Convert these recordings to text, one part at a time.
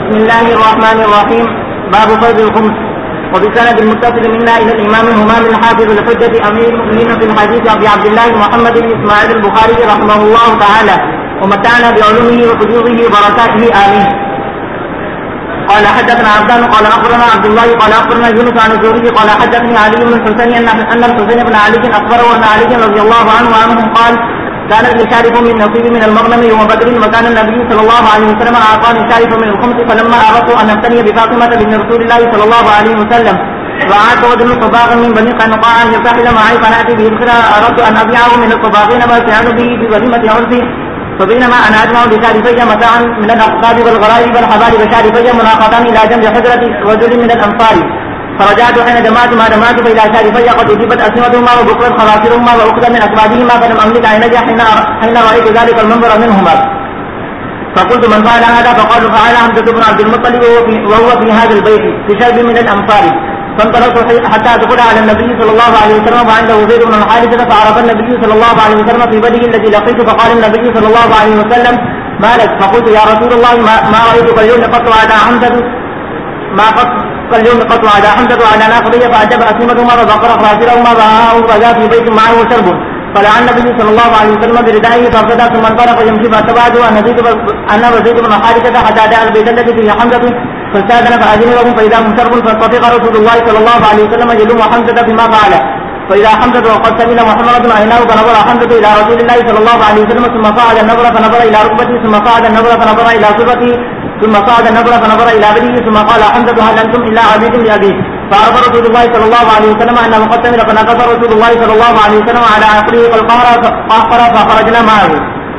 بسم الله الرحمن الرحيم. باب فرض الخمس. وبسند المتصل منا الى الامام همام الحافظ الحجة امير المؤمنين في الحديث ابي عبد الله محمد بن اسماعيل البخاري رحمه الله تعالى ومتعنا بعلومه وفجوره وبركاته امين. قال حدثنا عبدان قال اخبرنا عبد الله قال اخبرنا يونس عن الزهري قال حدثني علي بن الحسين ان الحسين بن علي اخبره ان علي رضي الله عنه وعنهم قال كان لشارف من نصيب من المغنم يوم بدر وكان النبي صلى الله عليه وسلم اعطاني شارف من الخمس فلما اردت ان ابتني بفاطمه بنت رسول الله صلى الله عليه وسلم وعاد وزن صباغا من بني قينقاع ان يرتحل معي فناتي به الخرى اردت ان ابيعه من الصباغين ما استعان به بوليمه عرفي فبينما انا اجمع بشارفي متاعا من الاقطاب والغرائب والحبال بشارفي مناقضان الى جنب حجره رجل من الانصار فرجعت حين جمعت ما جمعت فإلى شارفي قد أجيبت أسمتهما وبكرت خواصرهما وأخذ من أسبابهما فلم أملك عيني حين رأيت ذلك المنظر منهما فقلت من فعل هذا فقالوا فعل حمزة بن عبد المطلب وهو في هذا البيت في شرب من الأمصار فانطلقت حتى أدخل على النبي صلى الله عليه وسلم وعنده زيد بن الحارثة فعرف النبي صلى الله عليه وسلم في بدره الذي لقيت فقال النبي صلى الله عليه وسلم ما لك فقلت يا رسول الله ما رأيتك اليوم قط على حمزة ما قط اليوم قط على حمزة وعلى ناقضية فأجب أسمتهما وبقر خاسرهما وعاه وجاء في بيت معه وشرب فلعن النبي صلى الله عليه وسلم بردائه فارتدى ثم انطلق يمشي فاتبعه أنا وزيد بن حارثة حتى جاء البيت الذي فيه حمزة فاستأذن فأذن لهم فإذا هم شرب فطفق رسول الله صلى الله عليه وسلم يلوم حمزة بما فعل فإذا حمزة وقد سمل محمد عيناه فنظر حمزة إلى رسول الله صلى الله عليه وسلم ثم صعد النظر فنظر إلى ركبته ثم صعد النظر فنظر إلى صفته ثم صعد النظر فنظر إلى بدنه ثم قال حمزة هل أنتم إلا عبيد لأبيه فعرف رسول الله صلى الله عليه وسلم أنه قد سمل فنقص رسول الله صلى الله عليه وسلم على عقله فالقمر فخرجنا معه.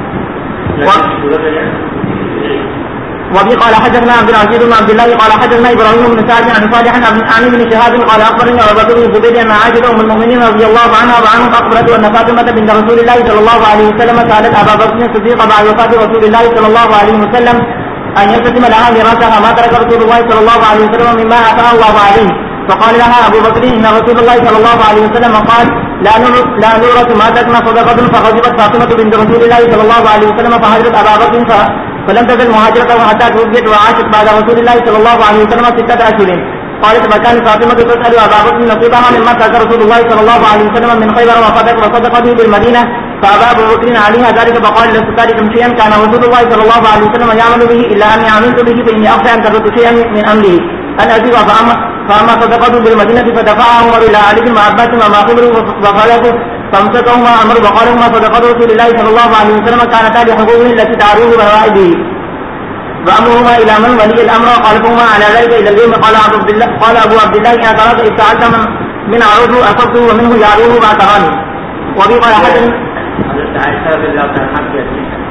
وبه قال حدثنا عبد العزيز بن عبد الله قال حدثنا ابراهيم بن سعد عن صالح عن ابن شهاب قال اخبرني ابو بكر بن الزبير ان عائشه ام المؤمنين رضي الله عنها وعنهم اخبرته ان فاطمه بنت رسول الله صلى الله عليه وسلم سالت ابا بكر الصديق بعد وفاه رسول الله صلى الله عليه وسلم ان يقسم لها ميراثها ما ترك رسول الله صلى الله عليه وسلم مما اتاه الله عليه فقال لها ابو بكر ان رسول الله صلى الله عليه وسلم قال لا نورث ما تركنا صدقه فغضبت فاطمه بنت رسول الله صلى الله عليه وسلم فهاجرت ابا بكر فلم تزل مهاجرته حتى توفيت وعاشت بعد رسول الله صلى الله عليه وسلم 6 أشهر. قالت فكان فاطمة تسأل أبا بكر نصيبها مما ترك رسول الله صلى الله عليه وسلم من خيبر وصدق به بالمدينة فأبى أبو بكر عليها ذلك فقال لست تاركا شيئا كان رسول الله صلى الله عليه وسلم يعمل به إلا أني عملت به فإني أخشى أن تركت شيئا من أمره أن أزيغ فأما صدقته بالمدينة فدفعها عمر إلى علي بن عباس وما خبره وخالته فامسكهما عمر وقالهما صدقة رسول الله صلى الله عليه وسلم كانتا لحقوقه التي تعروه بروائده وأمرهما إلى من ولي الأمر وقالهما على ذلك إلى اليوم قال أبو عبد الله إن قرأت إذ سألت من عروضه أصبته ومنه يعروه باعتراني. وبه قال حدثنا عائشة رضي الله عنها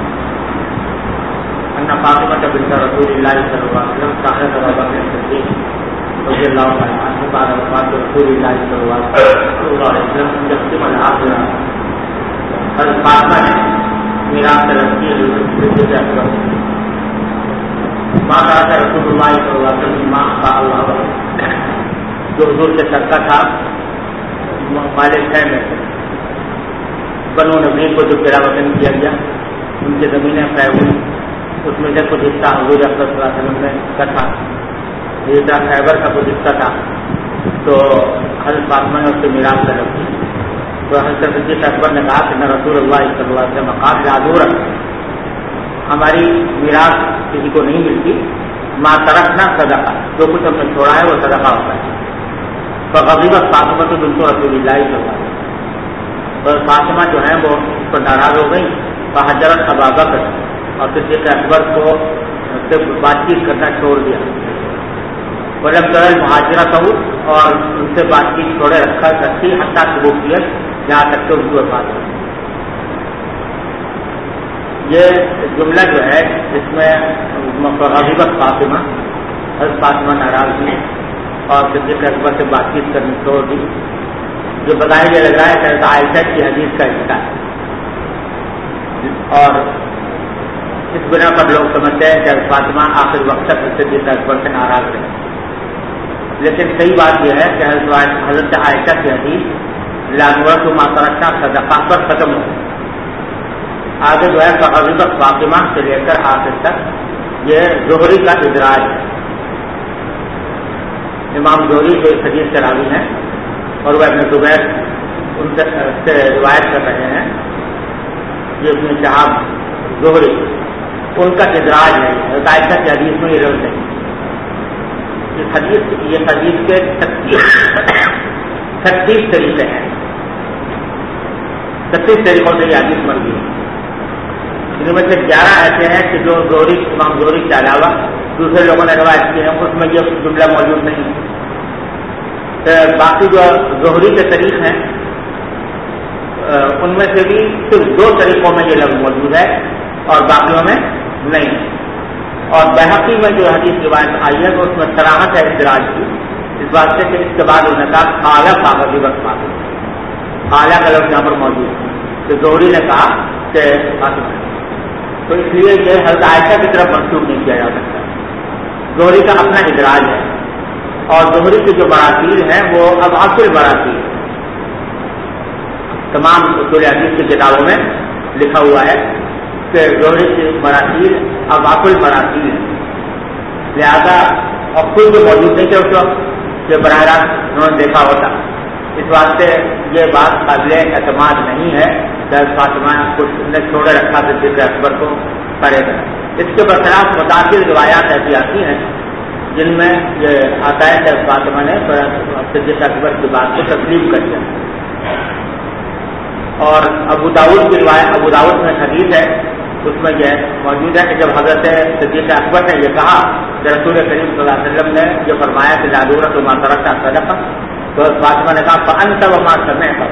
أن فاطمة بنت رسول الله صلى الله عليه وسلم سألت أبا بكر الصديق رضي الله عنه بعد وفاة رسول الله صلى الله عليه وسلم يقسم الآخرة فاطمة میراث رسول ما ترك رسول الله صلى الله عليه وسلم ما أعطاه الله جو حضور سے سرکا تھا مالک ہے میں بنو نبی کو جو پیرا وطن کیا گیا ان کی زمینیں خیبر اس میں سے کچھ حصہ حضور صلی اللہ علیہ وسلم نے کا تھا یہ خیبر کا کچھ حصہ تھا تو حضرت فاطمہ نے اس سے میراث سے رکھی تو حضرت صدیق اکبر نے کہا کہ نہ رسول اللہ صلی اللہ علیہ وسلم قابل عذور ہماری میراث کسی کو نہیں ملتی ما ترکنا صدقہ جو کچھ ہم نے چھوڑا ہے وہ صدقہ ہوتا ہے فغضبت فاطمہ بنت رسول اللہ صلی اللہ علیہ وسلم اور فاطمہ جو ہیں وہ اس پر ناراض ہو گئی فحجرت ابا بکر اور صدیق اکبر کو سے بات چیت کرنا چھوڑ دیا ولم ترى مہاجرت ہو اور ان سے بات چیت چھوڑے رکھی حتیٰ قبولیت جہاں تک کہ ان کی وفات ہو. یہ جملہ جو ہے اس میں غضبت فاطمہ حضرت فاطمہ ناراض ہوئی اور صدیق اکبر سے بات چیت کرنی چھوڑ دی جو بتایا یہ لگ رہا ہے کہ عائشہ کی حدیث کا حصہ ہے اور اس بنا پر لوگ سمجھتے ہیں کہ فاطمہ آخر وقت تک صدیق اکبر سے ناراض رہے لیکن صحیح بات یہ ہے کہ حضرت عائشہ کی حدیث لانورت و ماترکھنا صدقہ پر ختم ہو آگے جو ہے فغضبت فاطمہ سے لے کر آخر تک یہ زہری کا ادراج ہے امام زہری جو اس حدیث کے راوی ہیں اور وہ ابن زبیر ان سے روایت کر رہے ہیں، یہ ابن شہاب زہری ان کا ادراج ہے، عائشہ کی حدیث میں یہ لفظ نہیں۔ یہ حدیث کے 36 طریقے ہیں، 36 طریقوں سے یہ حدیث بن گئی، جن میں سے 11 ایسے ہیں کہ جو امام زہری کے علاوہ دوسرے لوگوں نے روایت کی ہیں، اس میں یہ جملہ موجود نہیں۔ باقی جو زہری کے طریق ہیں ان میں سے بھی صرف 2 طریقوں میں یہ لفظ موجود ہے اور باقیوں میں نہیں۔ اور بحقی میں جو حدیث روایت آئی ہے تو اس میں صراحت ہے اعتراض کی، اس بات سے کہ اس کے بعد انہوں نے کہا اعلیٰ کاغذی وقت معلوم، اعلیٰ کا لفظ یہاں پر موجود ہے کہ زہری نے کہا کہ فاطمہ، تو اس لیے یہ حضرت عائشہ کی طرف منسوخ نہیں کیا جا سکتا۔ زہری کا اپنا ادراج ہے اور زہری کی جو مراتیل ہیں وہ اب اصل مراتیل تمام اصول حدیث کی کتابوں میں لکھا ہوا ہے کہ زہری کی مراتیل اب اصل مراتیل ہے، لہذا اور کوئی جو موجود نہیں تھے اس وقت کہ براہ راست انہوں نے دیکھا ہوتا، اس واسطے یہ بات قابل اعتماد نہیں ہے کہ فاطمہ کچھ نے چھوڑے رکھا صدیق اکبر کو کرے گا۔ اس کے برخلاف متعدد روایات ایسی آتی ہیں جن میں یہ آتا ہے کہ فاطمہ نے صدیق اکبر کی بات کو تسلیم کر دیا۔ اور ابو داؤد کی روایت، ابو داؤد میں حدیث ہے، اس میں یہ موجود ہے کہ جب حضرت صدیق اکبر نے یہ کہا کہ رسول کریم صلی اللہ علیہ وسلم نے جو فرمایا کہ لا ضرورت ما ترکت صدقہ، تو فاطمہ نے کہا فأنت وما سمعت،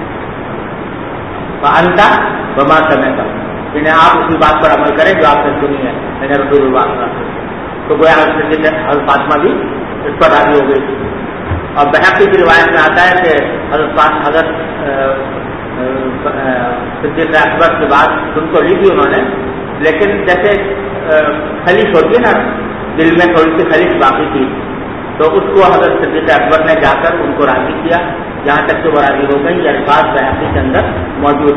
فأنت وما سمعت، یعنی آپ اسی بات پر عمل کریں جو آپ نے سنی ہے، یعنی رسول اللہ صلی اللہ علیہ وسلم۔ تو گویا حضرت فاطمہ بھی اس پر راضی ہو گئی۔ اور بحقی کی روایت میں آتا ہے کہ حضرت صدیق اکبر کی بات سن تو لی تھی انہوں نے، لیکن جیسے خلیش ہوتی ہے نا، دل میں تھوڑی سی خلیش باقی تھی، تو اس کو حضرت صدیق اکبر نے جا کر ان کو راضی کیا، جہاں تک کہ وہ راضی ہو گئی۔ یہ الفاظ بحقی کے اندر موجود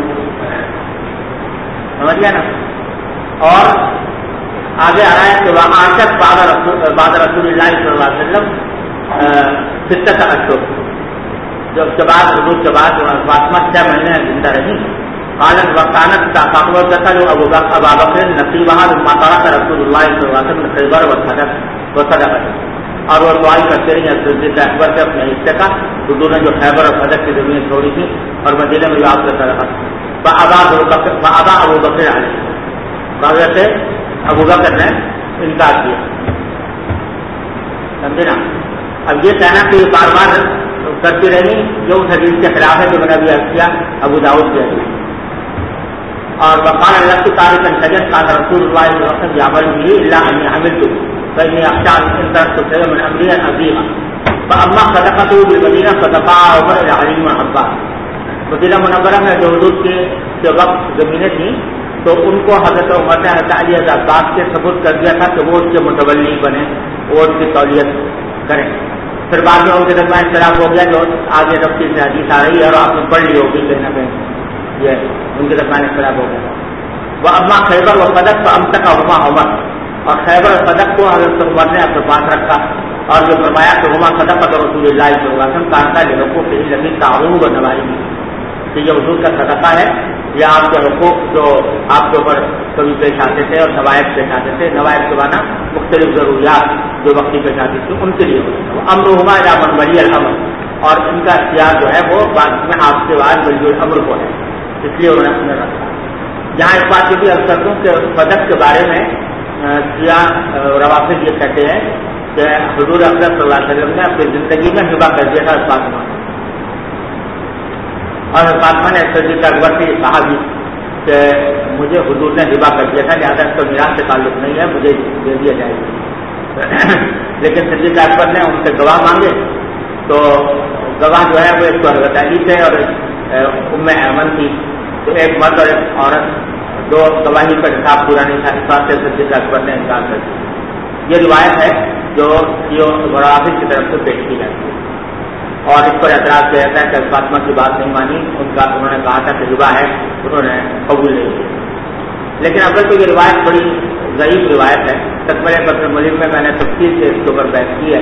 سمجھ گیا نا۔ اور آگے آ رہا ہے کہ وہاں تک بعد رسول اللہ صلی اللہ علیہ وسلم ستت اشہر، جو اس کے بعد حضور کے بعد فاطمہ 6 مہینے زندہ رہی۔ قالت وکانت فاطمہ جو ابو بکر نصیبہ مما ترک رسول اللہ صلی اللہ علیہ وسلم خیبر وصدق، اور وہ سوال کرتے رہی صدیق اکبر سے اپنے حصے کا، حضور نے جو خیبر اور صدق کی زمین چھوڑی تھی اور مدینہ میں جو آپ سے صدقہ، فابا ابو بکر علیہ، حضرت ابو بکر نے انکار کیا، سمجھے نا۔ اب یہ کہنا کہ یہ بار بار کرتی رہی جو اس حدیث کے خلاف ہے جو میں نے ابھی عرض کیا ابو داؤد کی حدیث۔ اور وقال اللہ کی تاریخ سجد قال رسول اللہ صلی اللہ علیہ وسلم یعمل به الا ان عملت فاني اخشى ان تركت شيئا من امري عظيما فاما صدقته بالمدینہ فدفعها عمر الى علي بن عباس۔ مدینہ منورہ میں جو حدود کے وقت زمینیں تھیں تو ان کو حضرت عمر نے حضرت علی عباس کے ثبوت کر دیا تھا کہ وہ اس کے متولی بنے، وہ اس کی تولیت کریں۔ پھر بعد میں ان کے درمیان اختلاف ہو گیا، جو آگے تفصیل سے حدیث آ رہی ہے اور آپ نے پڑھ لی ہوگی کہیں نہ کہیں، یہ ان کے درمیان اختلاف ہو گیا۔ وہ اما خیبر و صدق تو ام تک ہما عمر، اور خیبر اور صدق کو حضرت عمر نے اپنے پاس رکھا اور جو فرمایا کہ ہما صدق رسول اللہ صلی اللہ علیہ وسلم کہتا ہے لوگوں کے لگی تعاون و نوائی، کہ یہ حضور کا صدقہ ہے، یہ آپ کے حقوق جو آپ کے اوپر کبھی پیش آتے تھے اور نوائب پیش آتے تھے، نوائب کے معنی مختلف ضروریات جو وقتی پیش آتی تھی ان کے لیے امر ہما یا من ولی الامر، اور ان کا اختیار جو ہے وہ بعد میں آپ کے بعد ولی الامر کو ہے، اس لیے انہوں نے اپنے رکھا۔ جہاں اس بات کو بھی عرض کرتا ہوں کہ صدق کے بارے میں شیعہ روافض یہ کہتے ہیں کہ حضور اکرم صلی اللہ علیہ وسلم نے اپنی زندگی میں ہبہ کر دیا تھا فاطمہ، اور فاطمہ نے صدیق اکبر سے کہا بھی کہ مجھے حضور نے ہبہ کر دیا تھا، لہٰذا اس کا میراث سے تعلق نہیں ہے، مجھے دے دیا جائے گا۔ لیکن صدیق اکبر نے ان سے گواہ مانگے تو گواہ جو ہے وہ ایک تو حضرت علی تھے اور ام ایمن تھی، تو ایک مرد اور ایک عورت، دو گواہی کا حساب پورا نہیں تھا، اس بات سے صدیق اکبر نے انکار کر دیا۔ یہ روایت ہے جو روافض کی طرف سے پیش کی جاتی ہے، اور اس پر اعتراض کیا جاتا ہے کہ فاطمہ کی بات نہیں مانی، انہوں نے کہا تھا کہ ہبہ ہے، انہوں نے قبول نہیں کیا۔ لیکن اگر تو یہ روایت بڑی ضعیف روایت ہے، تکمل فتح ملک میں نے تفصیل سے اس کے اوپر بحث کی ہے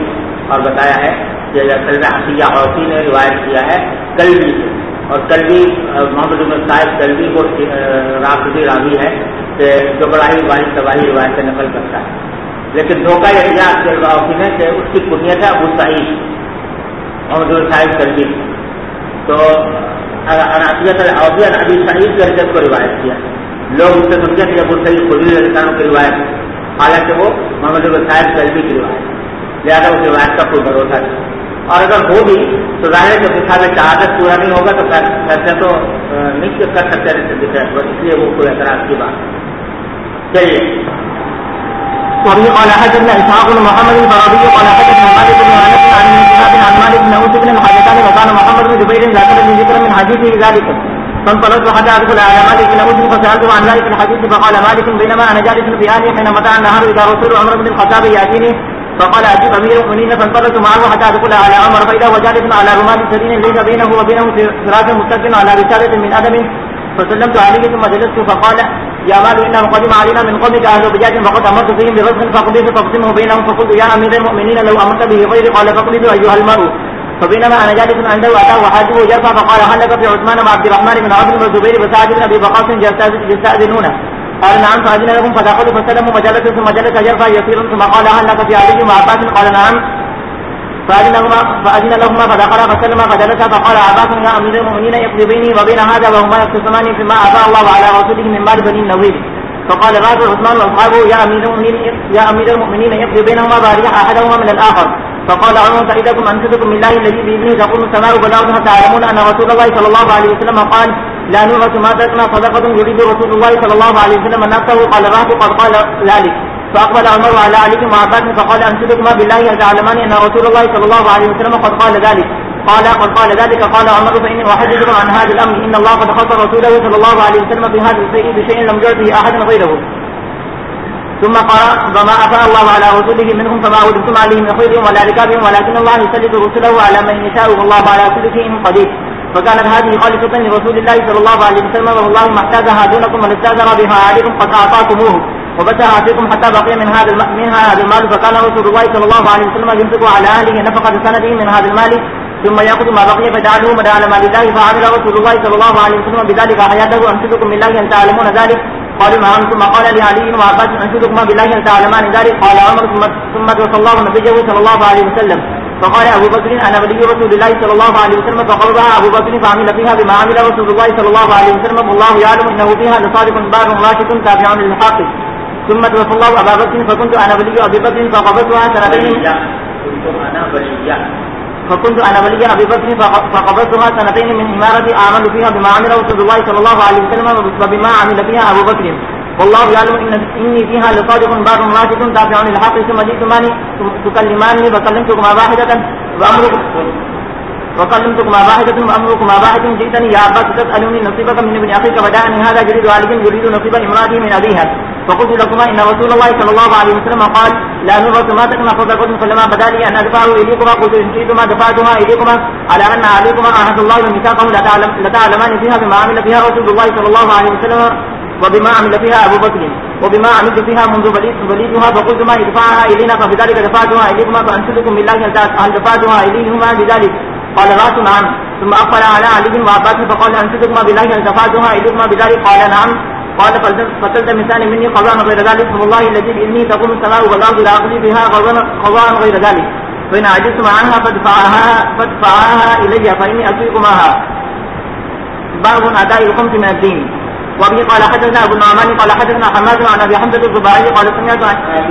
اور بتایا ہے کہ کلب عطیہ حوثی نے روایت کیا ہے کلبی سے، اور کلبی محمد بن صاحب کلبی کو رافضی راوی ہے کہ جو بڑا ہی واحد تباہی روایت سے نقل کرتا ہے، لیکن دھوکہ یہ دیا حوثی نے کہ اس کی کنیت ہے ابو سعید محمد بن صاحب کلبی، تو عطیۃ الحوثی ابی سعید کر کے کو روایت کیا، لوگ اس سے سمجھے کہ ابو سعید خدری رضی اللہ عنہ کی روایت، حالانکہ وہ محمد بن صاحب کلبی کی روایت، لہٰذا اس روایت کا کوئی بھروسہ نہیں، اور اگر ہو بھی تو ظاہر ہے کہ صاحب شہادت پورا نہیں ہوگا تو فیصلہ تو نہیں کر سکتے اس لیے وہ کوئی اعتراض کی بات چلیے. وبه قال حدثنا اسحاق بن محمد الفرابي قال حدثنا مالك بن انس عن ابن شهاب عن مالك بن اوس بن الحدثان وكان محمد بن جبير ذكر ذكر من حديثه ذلك فانطلقت حتى ادخل على مالك بن اوس فسالته عن ذلك الحديث فقال مالك بينما انا جالس في اهلي حين متى النهار اذا رسول عمر بن الخطاب ياتيني فقال اجيب امير المؤمنين فانطلقت معه حتى ادخل على عمر فاذا وجالس على رماد سدين ليس بينه وبينه فراش مستقل على رساله من ادم فسلمت عليه ثم جلست فقال يا مال انهم قدم علينا من قومك اهل بجاج فقد امرت فيهم برزق فقضيت فاقسمه بينهم فقلت يا امير المؤمنين لو امرت به غيري قال فاقضيت ايها المرء فبينما انا جالس عنده اتاه حاجبه يرفع فقال هل لك في عثمان وعبد الرحمن بن عوف والزبير وسعد بن ابي وقاص يستاذنونه قال نعم فاذن لهم فدخلوا فسلموا وجلسوا ثم جلس يرفع يسيرا ثم قال هل لك في علي وعباس قال نعم فأذن لهما فدخلا فسلما فجلسا فقال عباس يا أمير المؤمنين يقضي بيني وبين هذا وهما يختصمان فيما أعطى الله على رسوله من مال بني النضير فقال بعض عثمان وأصحابه يا أمير المؤمنين يقضي بينهما باريح أحدهما من الآخر فقال عمر فإذاكم أنشدكم بالله الذي بإذنه تقوم السماء والأرض تعلمون أن رسول الله صلى الله عليه وسلم قال لا نورث ما تركنا صدقة يريد رسول الله صلى الله عليه وسلم نفسه قال الرهط قد قال ذلك فأقبل عمر على علي وعباس فقال أنشدكما بالله أن تعلمان أن رسول الله صلى الله عليه وسلم قد قال ذلك قد قال ذلك قال عمر فإني أحدثكم عن هذا الأمر إن الله قد خص رسوله صلى الله عليه وسلم في هذا الشيء بشيء لم يعطه أحد غيره ثم قال وما أفاء الله على رسوله منهم فما وجدتم عليه من خير ولا ركابهم ولكن الله يسلط رسله على من يشاء والله على كل شيء قدير فكانت هذه خالصة لرسول الله صلى الله عليه وسلم والله ما احتاجها دونكم ولاستأثر بها عليكم قد أعطاكموه وبتها فيكم حتى بقي منها هذا المال فكان رسول الله صلى الله عليه وسلم ينفق على أهله نفقة سنته من هذا المال ثم يأخذ ما بقي فجعله مدعى مال الله فعمل رسول الله صلى الله عليه وسلم بذلك حياته أنشدكم بالله أن تعلمون ذلك قالوا نعم ثم قال لعلي وعباس أنشدكما بالله أن تعلمان ذلك قال عمر ثم توفى الله نبيه صلى الله عليه وسلم فقال أبو بكر أنا ولي رسول الله صلى الله عليه وسلم فقربها أبو بكر فعمل فيها بما عمل رسول الله صلى الله عليه وسلم والله يعلم إنه فيها لصادق بار راشد تابع للحق ثم توفى الله أبا بكر فكنت أنا ولي أبي بكر فقبضتها سنتين سنتين من إمارة أعمل فيها بما عمل رسول الله صلى الله عليه وسلم وبما عمل فيها أبو بكر والله يعلم إني فيها لصادق بار راشد تابع للحق ثم جئتماني تكلماني وكلمتكما واحدة وأمركما واحد جئتني يا عباس تسألني نصيبك من ابن أخيك فجاءني هذا جريد علي يريد نصيب امرأته من أبيها فقلت لكما إن رسول الله صلى الله عليه وسلم قال لا نورث ما تكنا صدقة فلما بدا لي أن أدفعه إليكما قلت إن شئتما دفعتها إليكما على أن عليكما عهد الله وميثاقه لتعلمان فيها بما عمل فيها رسول الله صلى الله عليه وسلم وبما عمل فيها أبو بكر وبما عملت فيها منذ وليدها فقلت ما ادفعها إلينا فبذلك دفعتها إليكما فأنشدكم بالله هل دفعتها إليهما بذلك قال رأس نعم ثم أقبل على علي وعباس فقال أنشدكما بالله هل دفعتها إليكما بذلك قال نعم قال فلتمسان مني قضاء غير ذلك فوالله الذي بإذنه تقوم السماء والأرض لا أقضي بها قضاء غير ذلك فإن عجزتم عنها فادفعاها إلي فإني أسويكماها باب أداء الخمس من الدين وبه قال حدثنا أبو النعمان قال حدثنا حماد عن أبي حمزة الزبائي قال سمعت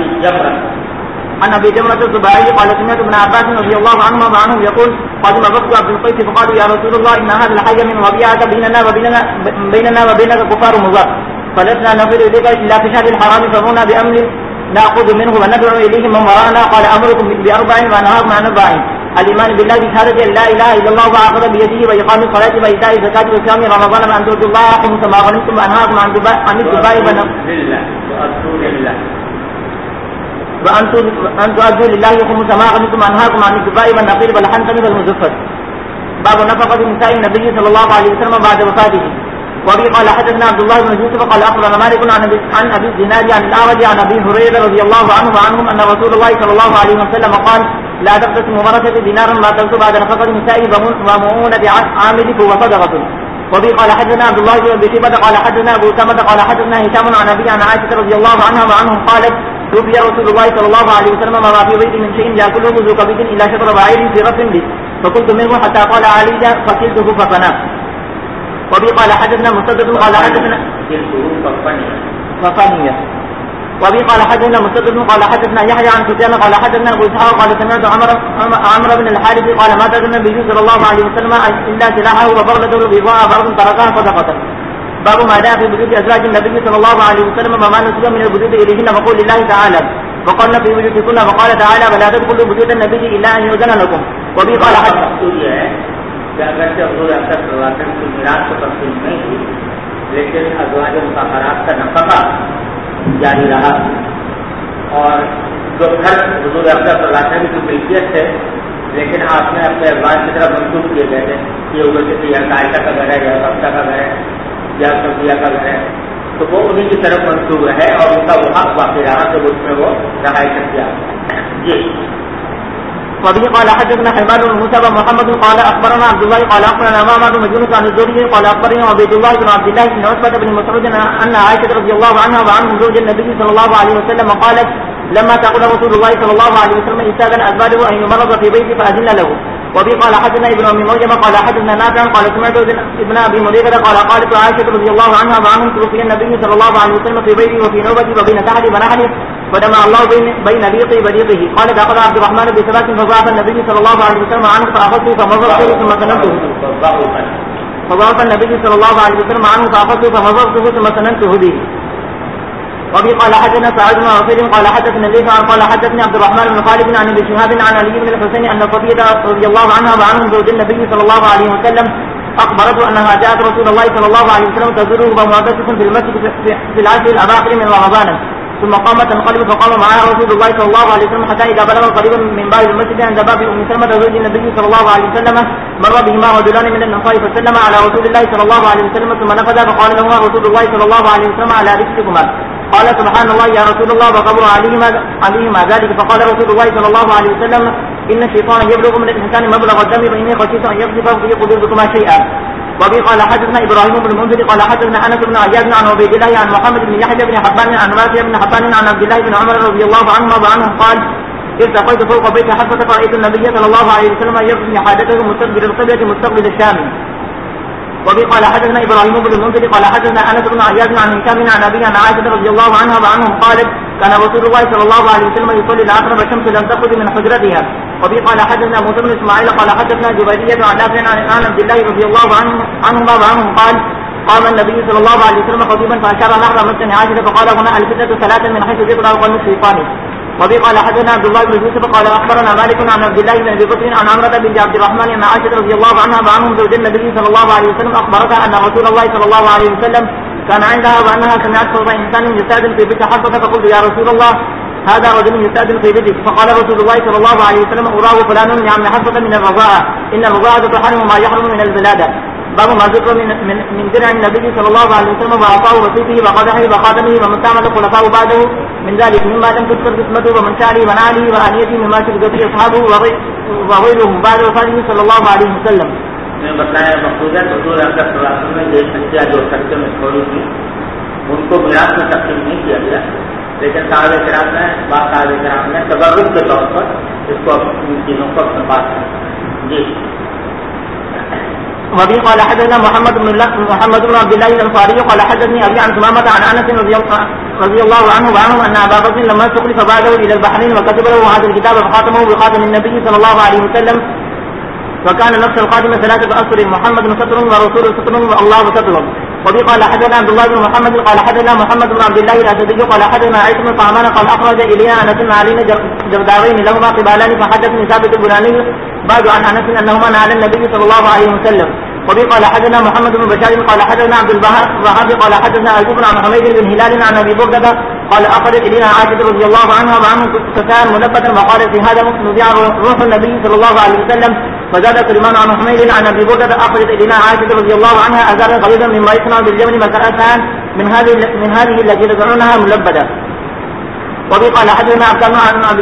عن أبي جمرة الزبائي قال سمعت ابن عباس رضي الله عنهما وعنه يقول قادم وفد عبد القيس فقالوا يا رسول الله إن هذا الحي من ربيعة بيننا وبينك كفار مضر فلسنا نفر إليك إلا في شهر الحرام فمرنا بأمر نأخذ منه وندعو إليه من وراءنا قال أمركم بأربع ونهاكم عن أربع الإيمان بالله بشهادة لا إله إلا الله وأخذ بيده وإقام الصلاة وإيتاء الزكاة وصيام رمضان وأن تؤتوا الله حقه كما غنمتم وأنهاكم عن الدباء وأن تؤدوا لله خمس ما غنمتم وأنهاكم عن الدباء والنقير والحنطم والمزفر باب نفقة نساء النبي صلى الله عليه وسلم بعد وفاته وبه قال حدثنا عبد الله بن يوسف قال أخبرنا مالك عن أبي الزناد عن الأعرج عن أبي هريرة رضي الله عنه وعنهم أن رسول الله صلى الله عليه وسلم قال لا تقسم ورثة دينارا ما تلت بعد نفقة النساء ومؤونة عاملك وصدقة. وبه قال حدثنا عبد الله بن شيبة قال حدثنا أبو أسامة قال حدثنا هشام عن أبي عن عائشة رضي الله عنها وعنهم قالت توفي رسول الله صلى الله عليه وسلم ما في بيت من شيء يأكله ذو كبد إلا شطر بعير في رف لي فقلت منه حتى قال علي فكلته ففنى. وبه قال حدثنا مسدد قال حدثنا ففنية. وبه قال حدثنا مسدد قال حدثنا يحيى عن سفيان قال حدثنا ابو اسحاق قال سمعت عمرو بن الحارث قال ما ترك النبي صلى الله عليه وسلم الا سلاحه وبغلته بضاعه فرض تركها صدقه. باب ما جاء في بيوت ازواج النبي صلى الله عليه وسلم وما نسب من البيوت اليهن وقول الله تعالى وقالنا في بيوتكن وقال تعالى ولا تدخلوا بيوت النبي الا ان يؤذن لكم. وبه قال لیکن ازواج مطہرات کا نفقہ جاری رہا اور جو گھر حضور اکرم صلی اللہ علیہ وسلم کی ملکیت ہے لیکن آپ نے اپنے ازواج کی طرف منسوخ کیے گئے تھے یہ ہوگا کہ یا عائشہ کا گھر ہے یا حفصہ کا گھر ہے یا صفیہ کا گھر ہے تو وہ انہیں کی طرف منسوخ ہے اور ان کا وہ حق باقی رہا تو اس میں وہ رہائش کیا. جی. وبه قال حدثنا حماد بن موسى ومحمد قال اخبرنا عبد الله قال اخبرنا معمر بن مجنون عن الزهري قال اخبرني عبيد الله بن عبد الله بن عتبة بن مسعود ان عائشة رضي الله عنها وعنه زوج النبي صلى الله عليه وسلم قالت لما تقول رسول الله صلى الله عليه وسلم استاذن ازواجه ان يمرض في بيته فاذن له. وبه قال حدثنا ابن ام موجمة قال حدثنا نافع قال سمعت ابن ابي مريقة قال قالت عائشة رضي الله عنها وعنه توفي النبي صلى الله عليه وسلم في بيته وفي نوبتي وبين سحري ونحري فدمع الله بين ريقي وريقه. قال اخذ عبد الرحمن بثبات فضاعف النبي صلى الله عليه وسلم عنه فاخذته فمضغته ثم سننته. فضاعف النبي صلى الله عليه وسلم عنه فاخذته فمضغته ثم سننته به. وبه قال حدثنا سعد بن عفير قال حدثنا الليث قال حدثني عبد الرحمن بن خالد عن ابن شهاب عن علي بن الحسين ان صفية رضي الله عنها وعنه زوج النبي صلى الله عليه وسلم اخبرته انها جاءت رسول الله صلى الله عليه وسلم تزوره ومعتكف في المسجد في العشر الاواخر من رمضان ثم قامت تنقلب فقام معها رسول الله صلى الله عليه وسلم حتى اذا بلغ قريبا من باب المسجد عند باب ام سلمة زوج النبي صلى الله عليه وسلم مر بهما رجلان من الانصار فسلم على رسول الله صلى الله عليه وسلم ثم نفذ فقال لهما رسول الله صلى الله عليه وسلم على رسلكما. قال سبحان الله يا رسول الله وقبر عليهما ذلك. فقال رسول الله صلى الله عليه وسلم ان الشيطان يبلغ من الانسان مبلغ الدم واني خشيت ان يقذف في قلوبكما شيئا. وبه قال حدثنا ابراهيم بن المنذر قال حدثنا انس بن عياض عن عبيد الله عن محمد بن يحيى بن حبان عن رافع بن حبان عن عبد الله بن عمر رضي الله عنهما وعنهم قال ارتقيت فوق بيت حفصة فرأيت النبي صلى الله عليه وسلم يقضي حاجته مستقبل القبلة مستقبل الشام. وبه قال حدثنا ابراهيم بن المنذر قال حدثنا انس بن عياض عن هشام عن ابي عن عائشة رضي الله عنها وعنهم قالت كان رسول الله صلى الله عليه وسلم يصلي العصر والشمس لم تخرج من حجرتها. وبه قال حدثنا موسى بن اسماعيل قال حدثنا جبيرية عن نافع عن عبد الله رضي الله عنهما وعنهم قال قام النبي صلى الله عليه وسلم خطيبا فاشار نحو مسكن عائشة فقال هنا الفتنة ثلاثا من حيث يقرأ قلب الشيطان. وبه قال حدثنا عبد الله بن يوسف قال اخبرنا مالك عن عبد الله بن ابي بكر عن عمرة بن عبد الرحمن عن عائشة رضي الله عنها وعنهم زوج النبي صلى الله عليه وسلم اخبرتها ان رسول الله صلى الله عليه وسلم كان عندها وانها سمعت صوت انسان يستأذن في بيت حفصة فقلت يا رسول الله هذا رجل يستأذن في بيتك. فقال رسول الله صلى الله عليه وسلم أراه فلان يعم حفصة من الرضاعة إن الرضاعة تحرم ما يحرم من الولادة. باب ما ذكر من درع النبي صلى الله عليه وسلم وعصاه وسيفه وقدحه وخاتمه ومن تعمل الخلفاء بعده من ذلك مما لم تذكر قسمته ومن شعره ونعله وآنيته مما شهد فيه أصحابه وغيرهم بعد وفاته صلى الله عليه وسلم. میں بتایا مقصودہ حضور اکرم صلی اللہ علیہ وسلم نے یہ اشیاء جو خرچے میں چھوڑی تھی ان کو میراث میں تقسیم نہیں کیا گیا لیکن صحابہ کرام نے تبرک کے طور پر اس کو ان چیزوں کو اپنے پاس رکھا. جی. وبه قال حدثنا محمد بن عبد الله الانصاري قال حدثني ابي عن ثمامة عن انس رضي الله عنه وعنهم ان ابا بكر لما استخلف بعده الى البحرين وكتب له هذا الكتاب فخاتمه بخاتم النبي صلى الله عليه وسلم وكان نفس الخاتم 3 أشهر محمد ستر ورسول ستر والله ستر. وبه قال حدثنا عبد الله بن محمد قال حدثنا محمد بن عبد الله الاسدي قال حدثنا عيسى بن طعمان قال اخرج الينا انس علينا جرداوين لهما قبالان فحدثني ثابت البناني بعد عن انس انهما نال النبي صلى الله عليه وسلم. وبه قال حدثنا محمد بن بشار قال حدثنا عبد الوهاب قال حدثنا ايوب عن حميد بن هلال عن ابي بردة قال اخرج الينا عائشة رضي الله عنها وعنه كفان منبتا وقال في هذا نبيع روح النبي صلى الله عليه وسلم. فزاد سليمان عن حميد عن ابي بردة اخرجت الينا عائشة رضي الله عنها ازارا قريبا مما يصنع بالجبل مسألتان من هذه التي تدعونها ملبدة. وبه قال حدثنا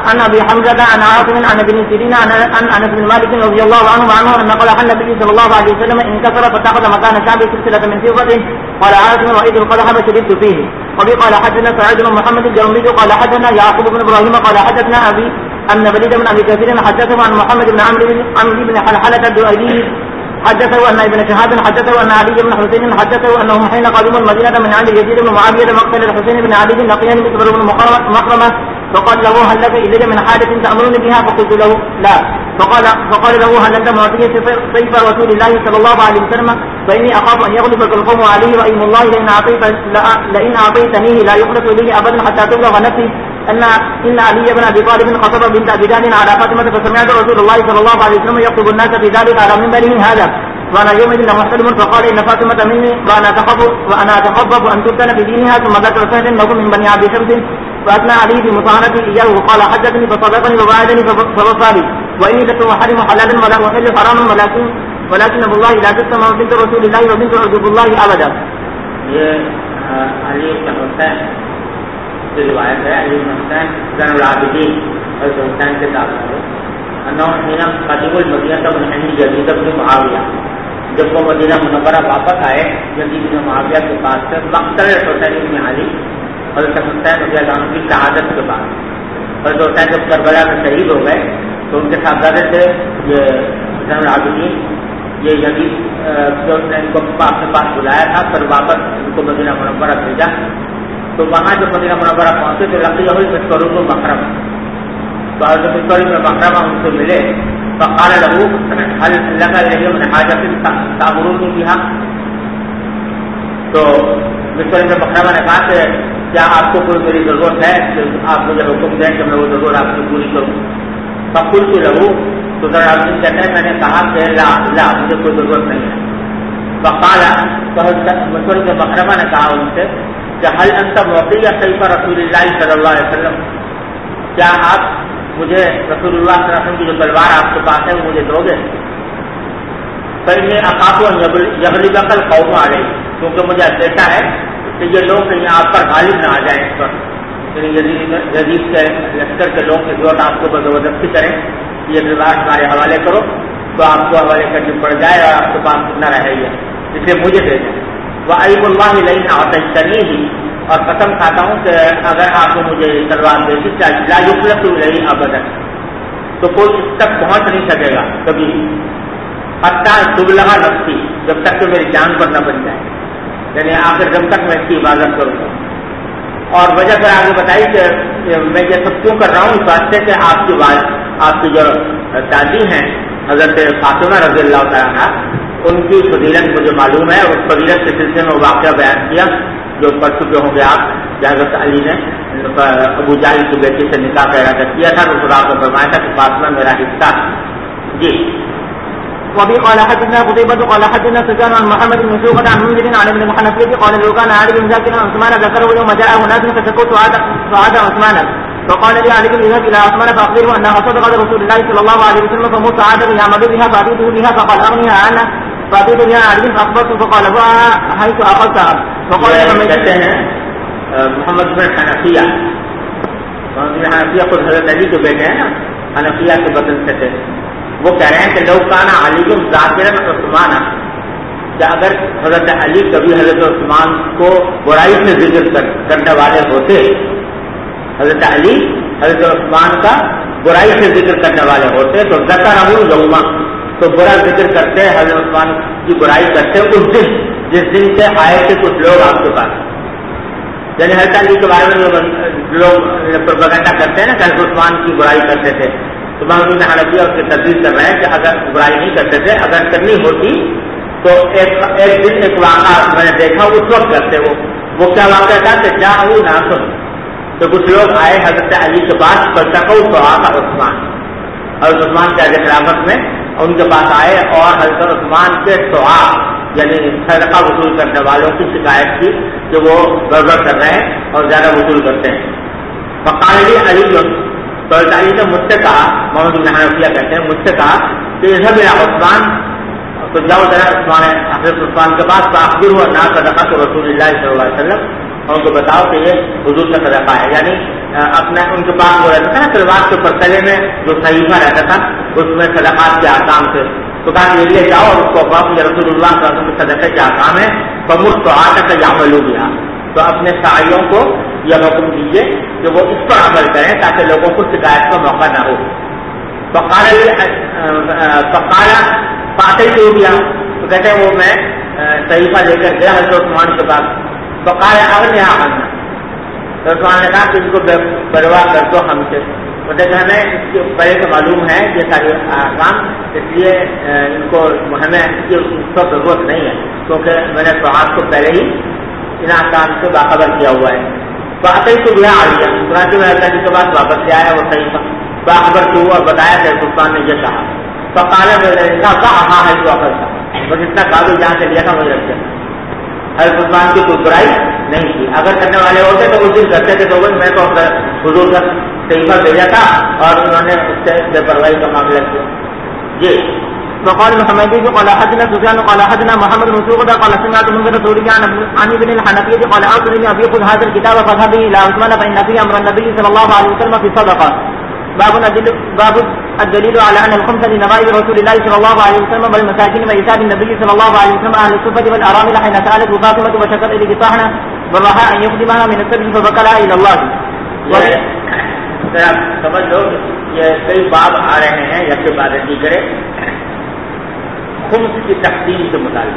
عن ابي حمزه عن عاصم عن ابن سيرين عن انس بن مالك رضي الله عنه ان قال عن النبي صلى الله عليه وسلم ان كسر فتاخذ مكان شعبه سلسله من فضه. قال عاصم واذ القدح شددت فيه. وبي قال حدثنا سعيد بن محمد الجومي قال حدثنا يعقوب بن ابراهيم قال حدثنا ابي ان وليد بن ابي كثير حدثه عن محمد بن عمرو بن حلحله الدؤيبي حدثه ان ابن شهاب حدثه ان علي بن حسين حدثه انهم حين قدموا المدينه من عند يزيد بن معاويه مقتل الحسين بن علي لقيا مسبر بن مخرمه فقال له هل لك الي من حاجه تامرني بها؟ فقلت له لا. فقال له هل انت معطي سيف رسول الله صلى الله عليه وسلم فاني اخاف ان يغلبك القوم عليه وايم الله لئن اعطيتنيه لا يخلص اليه ابدا حتى تبلغ نفسي ان علي بن ابي طالب خطب بنت ابي جهل على فاطمه فسمعت رسول الله صلى الله عليه وسلم يخطب الناس في ذلك على منبره هذا وانا يومئذ محتلم فقال ان فاطمه مني وانا اتخبط ان تفتن في دينها ثم ذكر سهل لكم من بني عبد شمس فاثنى عليه بمصاهرتي اياه وقال حدثني فصدقني ووعدني فوصاني واني لست احرم حلالا ولا احل حراما ولكن ابو الله لا تسمع بنت رسول الله وبنت عبد الله ابدا. یہ علی بن حسین کی روایت ہے. علی بن حسین زین العابدین اور حسین کے تعلق ہے. انہوں نے قدیم المدینہ من عند یزید بن معاویہ جب وہ مدینہ منورہ واپس آئے یزید بن معاویہ کے پاس سے مقتل حسین بن علی حضرت حسین رضی اللہ عنہ کی شہادت کے بعد. حضرت حسین جب کربلا میں شہید ہو گئے تو ان کے صاحبزادے تھے یہ زین العابدین. یہ یزید جو نے ان کو اپنے پاس بلایا تھا پھر واپس ان کو مدینہ منورہ بھیجا. تو وہاں جب مدینہ منورہ پہنچے تو لقیہ مسور بن مخرمہ. تو حضرت مسور بن مخرمہ ان سے ملے. فقال له هل لك اليه من حاجه تامرني بها؟ تو مسور بن مخرمہ نے کہا کہ کیا آپ کو کوئی میری ضرورت ہے کہ آپ مجھے حکم دیں کہ میں وہ ضرورت آپ کی پوری کروں؟ فقلت له تو ذرا عظیم کہتے ہیں میں نے کہا کہ لا مجھے کوئی ضرورت نہیں ہے. فقال تو مسور بن مخرمہ نے کہا ان سے کہ حل انت معطی سیف رسول اللہ صلی اللہ علیہ وسلم؟ کیا آپ مجھے رسول اللہ صلی اللہ علیہ وسلم کی جو تلوار آپ کے پاس ہے وہ مجھے دو گے؟ فإني أخاف أن يغلبك القوم عليه کیونکہ مجھے اندیشہ ہے کہ یہ لوگ کہیں آپ پر غالب نہ آ جائیں اس پر. یعنی یزید کے لشکر کے لوگ کی ضرورت آپ کو زبردستی کریں یہ تلوار ہمارے حوالے کرو تو آپ کو حوالے کرنی پڑ جائے اور آپ کے پاس نہ رہے گی اس لیے مجھے دے دیں. وَأَيْمُ اللَّهِ لَئِنْ أَعْطَيْتَنِيهِ اور قسم کھاتا ہوں کہ اگر آپ نے مجھے تلوار دے دی لا يُخْلَصُ إِلَيْهِ أَبَدًا تو کوئی اس تک پہنچ نہیں سکے گا کبھی. حتیٰ تبلغ نفسی جب تک کہ میری جان پر نہ بن جائے. یعنی آخر جب تک میں اس کی عبادت کروں گا. اور وجہ پھر آگے بتائی کہ میں یہ سب کیوں کر رہا ہوں اس واسطے کہ آپ کی جو دادی ہیں حضرت فاطمہ رضی اللہ تعالیٰ عنہ ان کی فضیلت مجھے معلوم ہے. اس فضیلت کے سلسلے میں واقعہ بیان کیا جو پڑھ چکے ہوں گے آپ کہ حضرت علی نے ابو جہل کی بیٹی سے نکاح کا ارادہ کیا تھا تو خدا کو فرمایا تھا کہ فاطمہ میرا حصہ. جی. وبه قال حدثنا قتيبة قال حدثنا سفيان عن محمد بن شوقة عن منذر عن ابن الحنفية قال لو كان علي ذاكرا عثمان ذكره يوم جاءه ناس فشكوا سعاد عثمانا فقال لي علي اذهب الى عثمان فاخبره انها صدقة رسول الله صلى الله عليه وسلم فموت سعادة يعمل بها فاتيته بها فقال اغنيها عنها فاتيته بها علي فاخبرته فقال باها حيث اخذتها. فقال کہتے ہیں محمد بن حنفیہ خود حضرت علی کے بیٹے ہیں نا حنفیہ کے بدن سے تھے. وہ کہہ رہے ہیں کہ لو کانا علی ذاکرا عثمان کہ اگر حضرت علی کبھی حضرت عثمان کو برائی سے ذکر کرنے والے ہوتے حضرت علی حضرت عثمان کا برائی سے ذکر کرنے والے ہوتے تو ذکرہ یوما تو برا ذکر کرتے حضرت عثمان کی برائی کرتے اس دن جس دن سے آئے تھے کچھ لوگ آپ کے پاس. یعنی حضرت علی کے بارے میں لوگ پروپیگنڈا کرتے ہیں نا کہ حضرت عثمان کی برائی کرتے تھے تو محمد حنفیہ اس کی تردید کر رہے ہیں کہ اگر برائی نہیں کرتے تھے اگر کرنی ہوتی تو ایک دن ایک واقعہ میں نے دیکھا اس وقت کرتے وہ کیا واقعہ تھا کہ جا وہ نہ سن تو کچھ لوگ آئے حضرت علی کے پاس پرتقو تو آتا عثمان حضرت عثمان کے عہد خلافت میں ان کے پاس آئے اور حضرت عثمان کے دعا یعنی صدقہ وصول کرنے والوں کی شکایت کی کہ وہ گڑبڑ کر رہے ہیں اور زیادہ وصول کرتے ہیں. فقال علی تو علی نے مجھ سے کہا محمد بن حنفیہ کہتے ہیں مجھ سے کہا کہ اذهب الى عثمان تو جاؤ ذرا حضرت عثمان کے پاس فاخبر ہوا نہ صدقہ تو رسول اللہ صلی اللہ علیہ وسلم اور ان کو بتاؤ کہ یہ حضور کا صدقہ ہے. یعنی اپنا ان کے پاس وہ رہتا تھا نا تلوار کے اوپر تلے میں جو صحیفہ رہتا تھا اس میں صدقات کے احکام تھے، تو کہا کہ لے جاؤ اور اس کو یہ رسول اللہ صلی اللہ علیہ وسلم کے صدقے کے احکام ہے بمر تو آتا کا یعملوا بہا، تو اپنے سائیوں کو یہ حکم دیجیے کہ وہ اس پر عمل کریں تاکہ لوگوں کو شکایت کا موقع نہ ہو۔ فقال فاتح سے ہو گیا، تو کہتے ہیں وہ میں صحیفہ لے کر گیا حضرت عثمان کے پاس، فقال اغنی عنا، تو عثمان نے کہا کہ ان کو پرواہ کر دو ہم سے، مطلب کہ ہمیں اس کے پہلے سے معلوم ہے یہ سارے کام، اس لیے ان کو ہمیں اس کی ضرورت نہیں ہے کیونکہ میں نے سعاد کو پہلے ہی ان احکام سے باخبر کیا ہوا ہے۔ فاتح تو گیا آ گیا، چنانچہ میں اللہ کے بعد واپس لے آیا وہ صحیفہ باخبر کیوں اور بتایا کہ سلطان نے یہ کہا، فقال کہا ہے جو عقل تھا، بس اتنا قابل جہاں سے لیا تھا وہی رکھتے، ہر سلطان کی کوئی برائی نہیں تھی، اگر کرنے والے ہوتے تو اس دن کرتے تھے، تو وہی میں تو حضور کا صحیفہ بھیجا تھا اور انہوں نے اس سے بے پرواہی کا معاملہ کیا۔ جی وقال محمدي قال حدثنا سفيان قال حدثنا محمد بن سوقة قال سمعت من رسول الله عن ابن الحنفية قال أرسلني أبي خذ هذا الكتاب فاذهب به إلى عثمان فإن فيه أمر النبي صلى الله عليه وسلم في الصدقة. باب الدليل على أن الخمس لنغائب رسول الله صلى الله عليه وسلم والمساكين وإيثار النبي صلى الله عليه وسلم أهل الصفة والأرامل حين سألت فاطمة وشكت إليه طحنا والرحاء أن يقدمها من السبع فبكلها إلى الله. سمجھ لو یہ کئی باب آ رہے ہیں یا کہ بات نہیں کرے خمس کی تقسیم سے متعلق،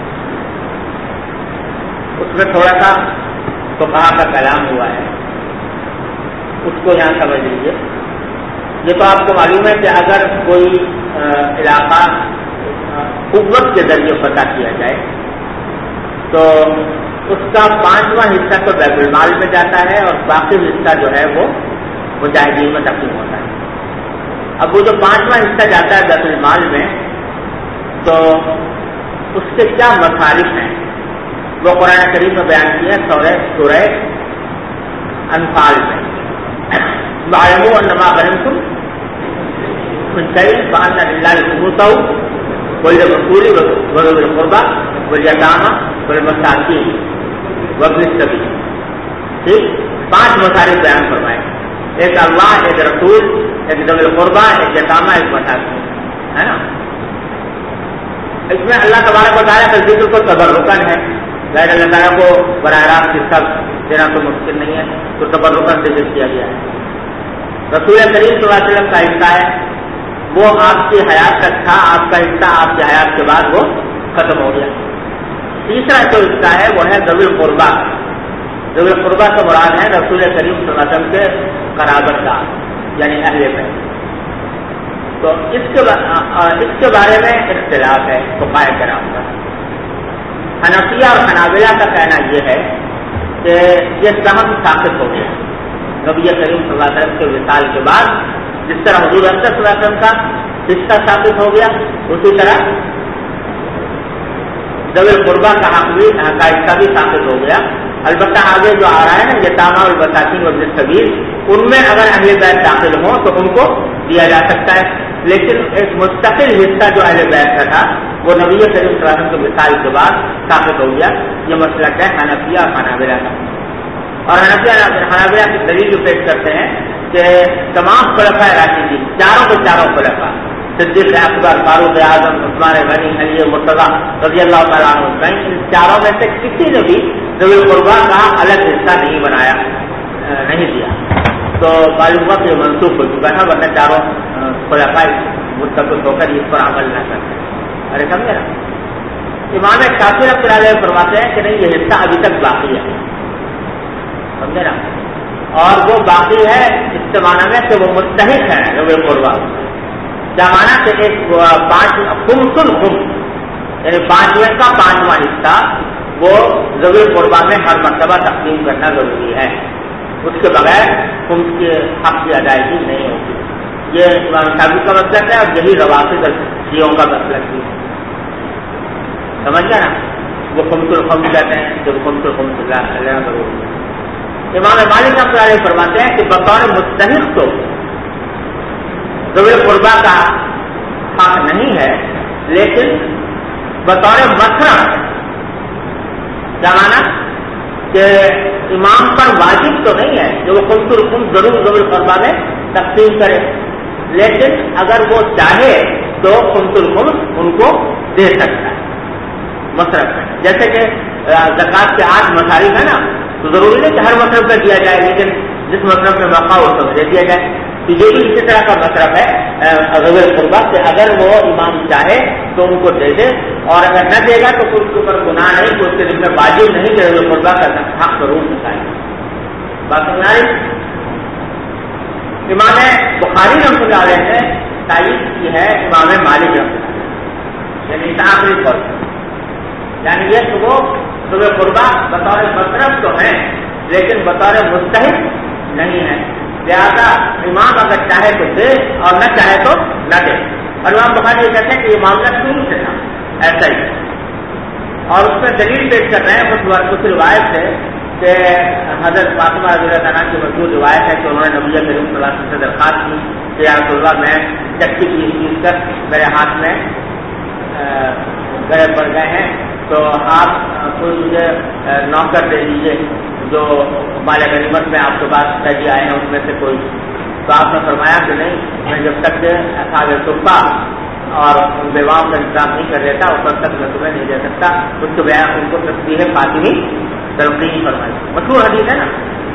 اس میں تھوڑا سا فقہا کا کلام ہوا ہے، اس کو یہاں سمجھ لیجیے۔ یہ تو آپ کو معلوم ہے کہ اگر کوئی علاقہ قوت کے ذریعے فتح کیا جائے تو اس کا 5واں حصہ تو بیت المال میں جاتا ہے اور باقی حصہ جو ہے وہ مجاہدین میں تقسیم ہوتا ہے۔ اب وہ جو 5واں حصہ جاتا ہے بیت المال میں تو اس کے کیا مصارف ہیں وہ قرآن کریم میں بیان کیا سورہ انفال میں، وَاعْلَمُوا أَنَّمَا غَنِمْتُم مِّن شَيْءٍ فَأَنَّ لِلَّهِ خُمُسَهُ وَلِلرَّسُولِ وَذِي الْقُرْبَى وَالْيَتَامَى وَالْمَسَاكِينِ وَابْنِ السَّبِيلِ۔ ٹھیک، 5 مصارف بیان فرمائے، ایک اللہ، ایک رسول، ایک ذوی القربى، ایک یتامہ، ایک مساکین، ہے نا۔ اس میں اللہ تبارک و تعالیٰ کا ذکر کو تبرکن ہے، غیر اللہ تعالیٰ کو براہ راست حصہ دینا تو ممکن نہیں ہے، تو تبرکن ذکر کیا گیا ہے۔ رسول کریم صلی اللہ علیہ وسلم کا حصہ ہے وہ آپ کی حیات تک تھا، آپ کا حصہ آپ کی حیات کے بعد وہ ختم ہو گیا۔ تیسرا جو حصہ ہے وہ ہے ذوی القربیٰ۔ ذوی القربیٰ سے مراد ہے رسول کریم صلی اللہ علیہ وسلم کے قرابت دار یعنی اہل بیت۔ تو اس کے بارے میں اختلاف ہے فقہاء کرام کا۔ حنفیہ اور حنابلہ کا کہنا یہ ہے کہ یہ سہم ثابت ہو گیا نبی کریم صلی اللہ علیہ وسلم کے وصال کے بعد، جس طرح حضور اکرم صلی اللہ علیہ وسلم کا حصہ ثابت ہو گیا اسی طرح ذوی القربیٰ کا حصہ بھی ثابت ہو گیا۔ البتہ آگے جو آ رہا ہے نا یتامہ والمساکین وابن السبیل، ان میں اگر اہل بیت داخل ہوں تو ان کو دیا جا سکتا ہے، لیکن ایک مستقل حصہ جو اہل بیت کا تھا وہ نبی کریم صلی اللہ علیہ وسلم کے وصال کے بعد ثابت ہو گیا۔ یہ مسلک ہے حنفیہ اور حنابلہ کا۔ اور حنابلہ کی دلیل جو پیش کرتے ہیں کہ تمام خلفاء راشدین، چاروں کے چاروں خلفاء، صدیق اکبر، فاروق اعظم، عثمان غنی، علی مرتضیٰ رضی اللہ تعالیٰ عنہ، ان چاروں میں سے کسی نے بھی ذوی القربیٰ کا الگ حصہ نہیں بنایا، نہیں دیا، تو معلوم ہوا کہ منسوخ ہو چکا تھا، ورنہ چاروں خلفاء متفق ہو کر اس پر عمل نہ کرتے۔ ارے سمجھے نا، امام شافعی رحمۃ اللہ علیہ فرماتے ہیں کہ نہیں، یہ حصہ ابھی تک باقی ہے، سمجھے نا، اور وہ باقی ہے اس کے معنی میں کہ وہ مستحق ہے ذوی القربیٰ، کیا معنی کہ ایک 5 خمس الخمس یعنی 5ویں کا 5واں حصہ وہ ذوی القربیٰ میں ہر مرتبہ تقسیم کرنا ضروری ہے، اس کے بغیر خمس کے حق کی ادائیگی نہیں ہوتی۔ یہ امام شافعی کا مسلک ہے اور یہی روافض شیعوں کا مسلک بھی ہے، سمجھ گیا نا۔ وہ خمس الخمس کہتے ہیں جب خمس الخمس لینا ضروری ہے۔ امام مالک رحمۃ اللہ علیہ فرماتے ہیں کہ بطور مستحق تو ذوی القربیٰ کا حق نہیں ہے، لیکن بطور مصرف، کیا مانا کہ امام پر واجب تو نہیں ہے کہ وہ خمس الخمس ضرور ذوی القربا میں تقسیم کرے، لیکن اگر وہ چاہے تو خمس الخمس ان کو دے سکتا ہے مصرف میں. جیسے کہ زکوٰۃ کے 8 مصارف ہے نا، تو ضروری نہیں کہ ہر مصرف میں دیا جائے، لیکن جس مصرف میں موقع ہو تو دے دیا جائے. تو یہ بھی اسی طرح کا مصرف ہے ذوی القربا کہ اگر وہ امام چاہے تو ان کو دے دے، اور اگر نہ دے گا تو اس کے اوپر گناہ نہیں، تو اس کے دل میں واجب نہیں کہ ذوی القربا کا حق ضرور چکائے. بات سمجھ آئی؟ امام بخاری رحمۃ اللہ علیہ نے تائید کی ہے امام مالک رحمۃ اللہ علیہ، یعنی آخری قول، یعنی یہ کہ وہ ذوی القربا بطور مصرف تو ہیں لیکن بطور مستحق نہیں ہے، لہٰذا امام اگر چاہے تو دے اور نہ چاہے تو نہ دے. اور امام بخاری یہ کہتے ہیں کہ یہ معاملہ شروع سے تھا ایسا ہی، اور اس میں دلیل پیش کر رہے ہیں کچھ روایت سے کہ حضرت فاطمہ رضی اللہ عنہا کی مشہور روایت ہے کہ انہوں نے نبی کریم صلی اللہ علیہ وسلم سے درخواست کی کہ یا رسول اللہ میں چکی پیس کر میرے ہاتھ میں گڑے پڑ گئے ہیں، تو آپ کوئی مجھے نوکر دے دیجیے جو مال غنیمت میں آپ کے پاس پیسے آئے ہیں اس میں سے کوئی. تو آپ نے فرمایا کہ نہیں، میں جب تک کہ اصحاب صفہ اور ان بیواؤں کا انتظام نہیں کر دیتا اس وقت تک میں تمہیں نہیں دے سکتا. اس کے بیان ان کو تصدیق فاطمی تلقین فرمائی، مشہور حدیث ہے نا.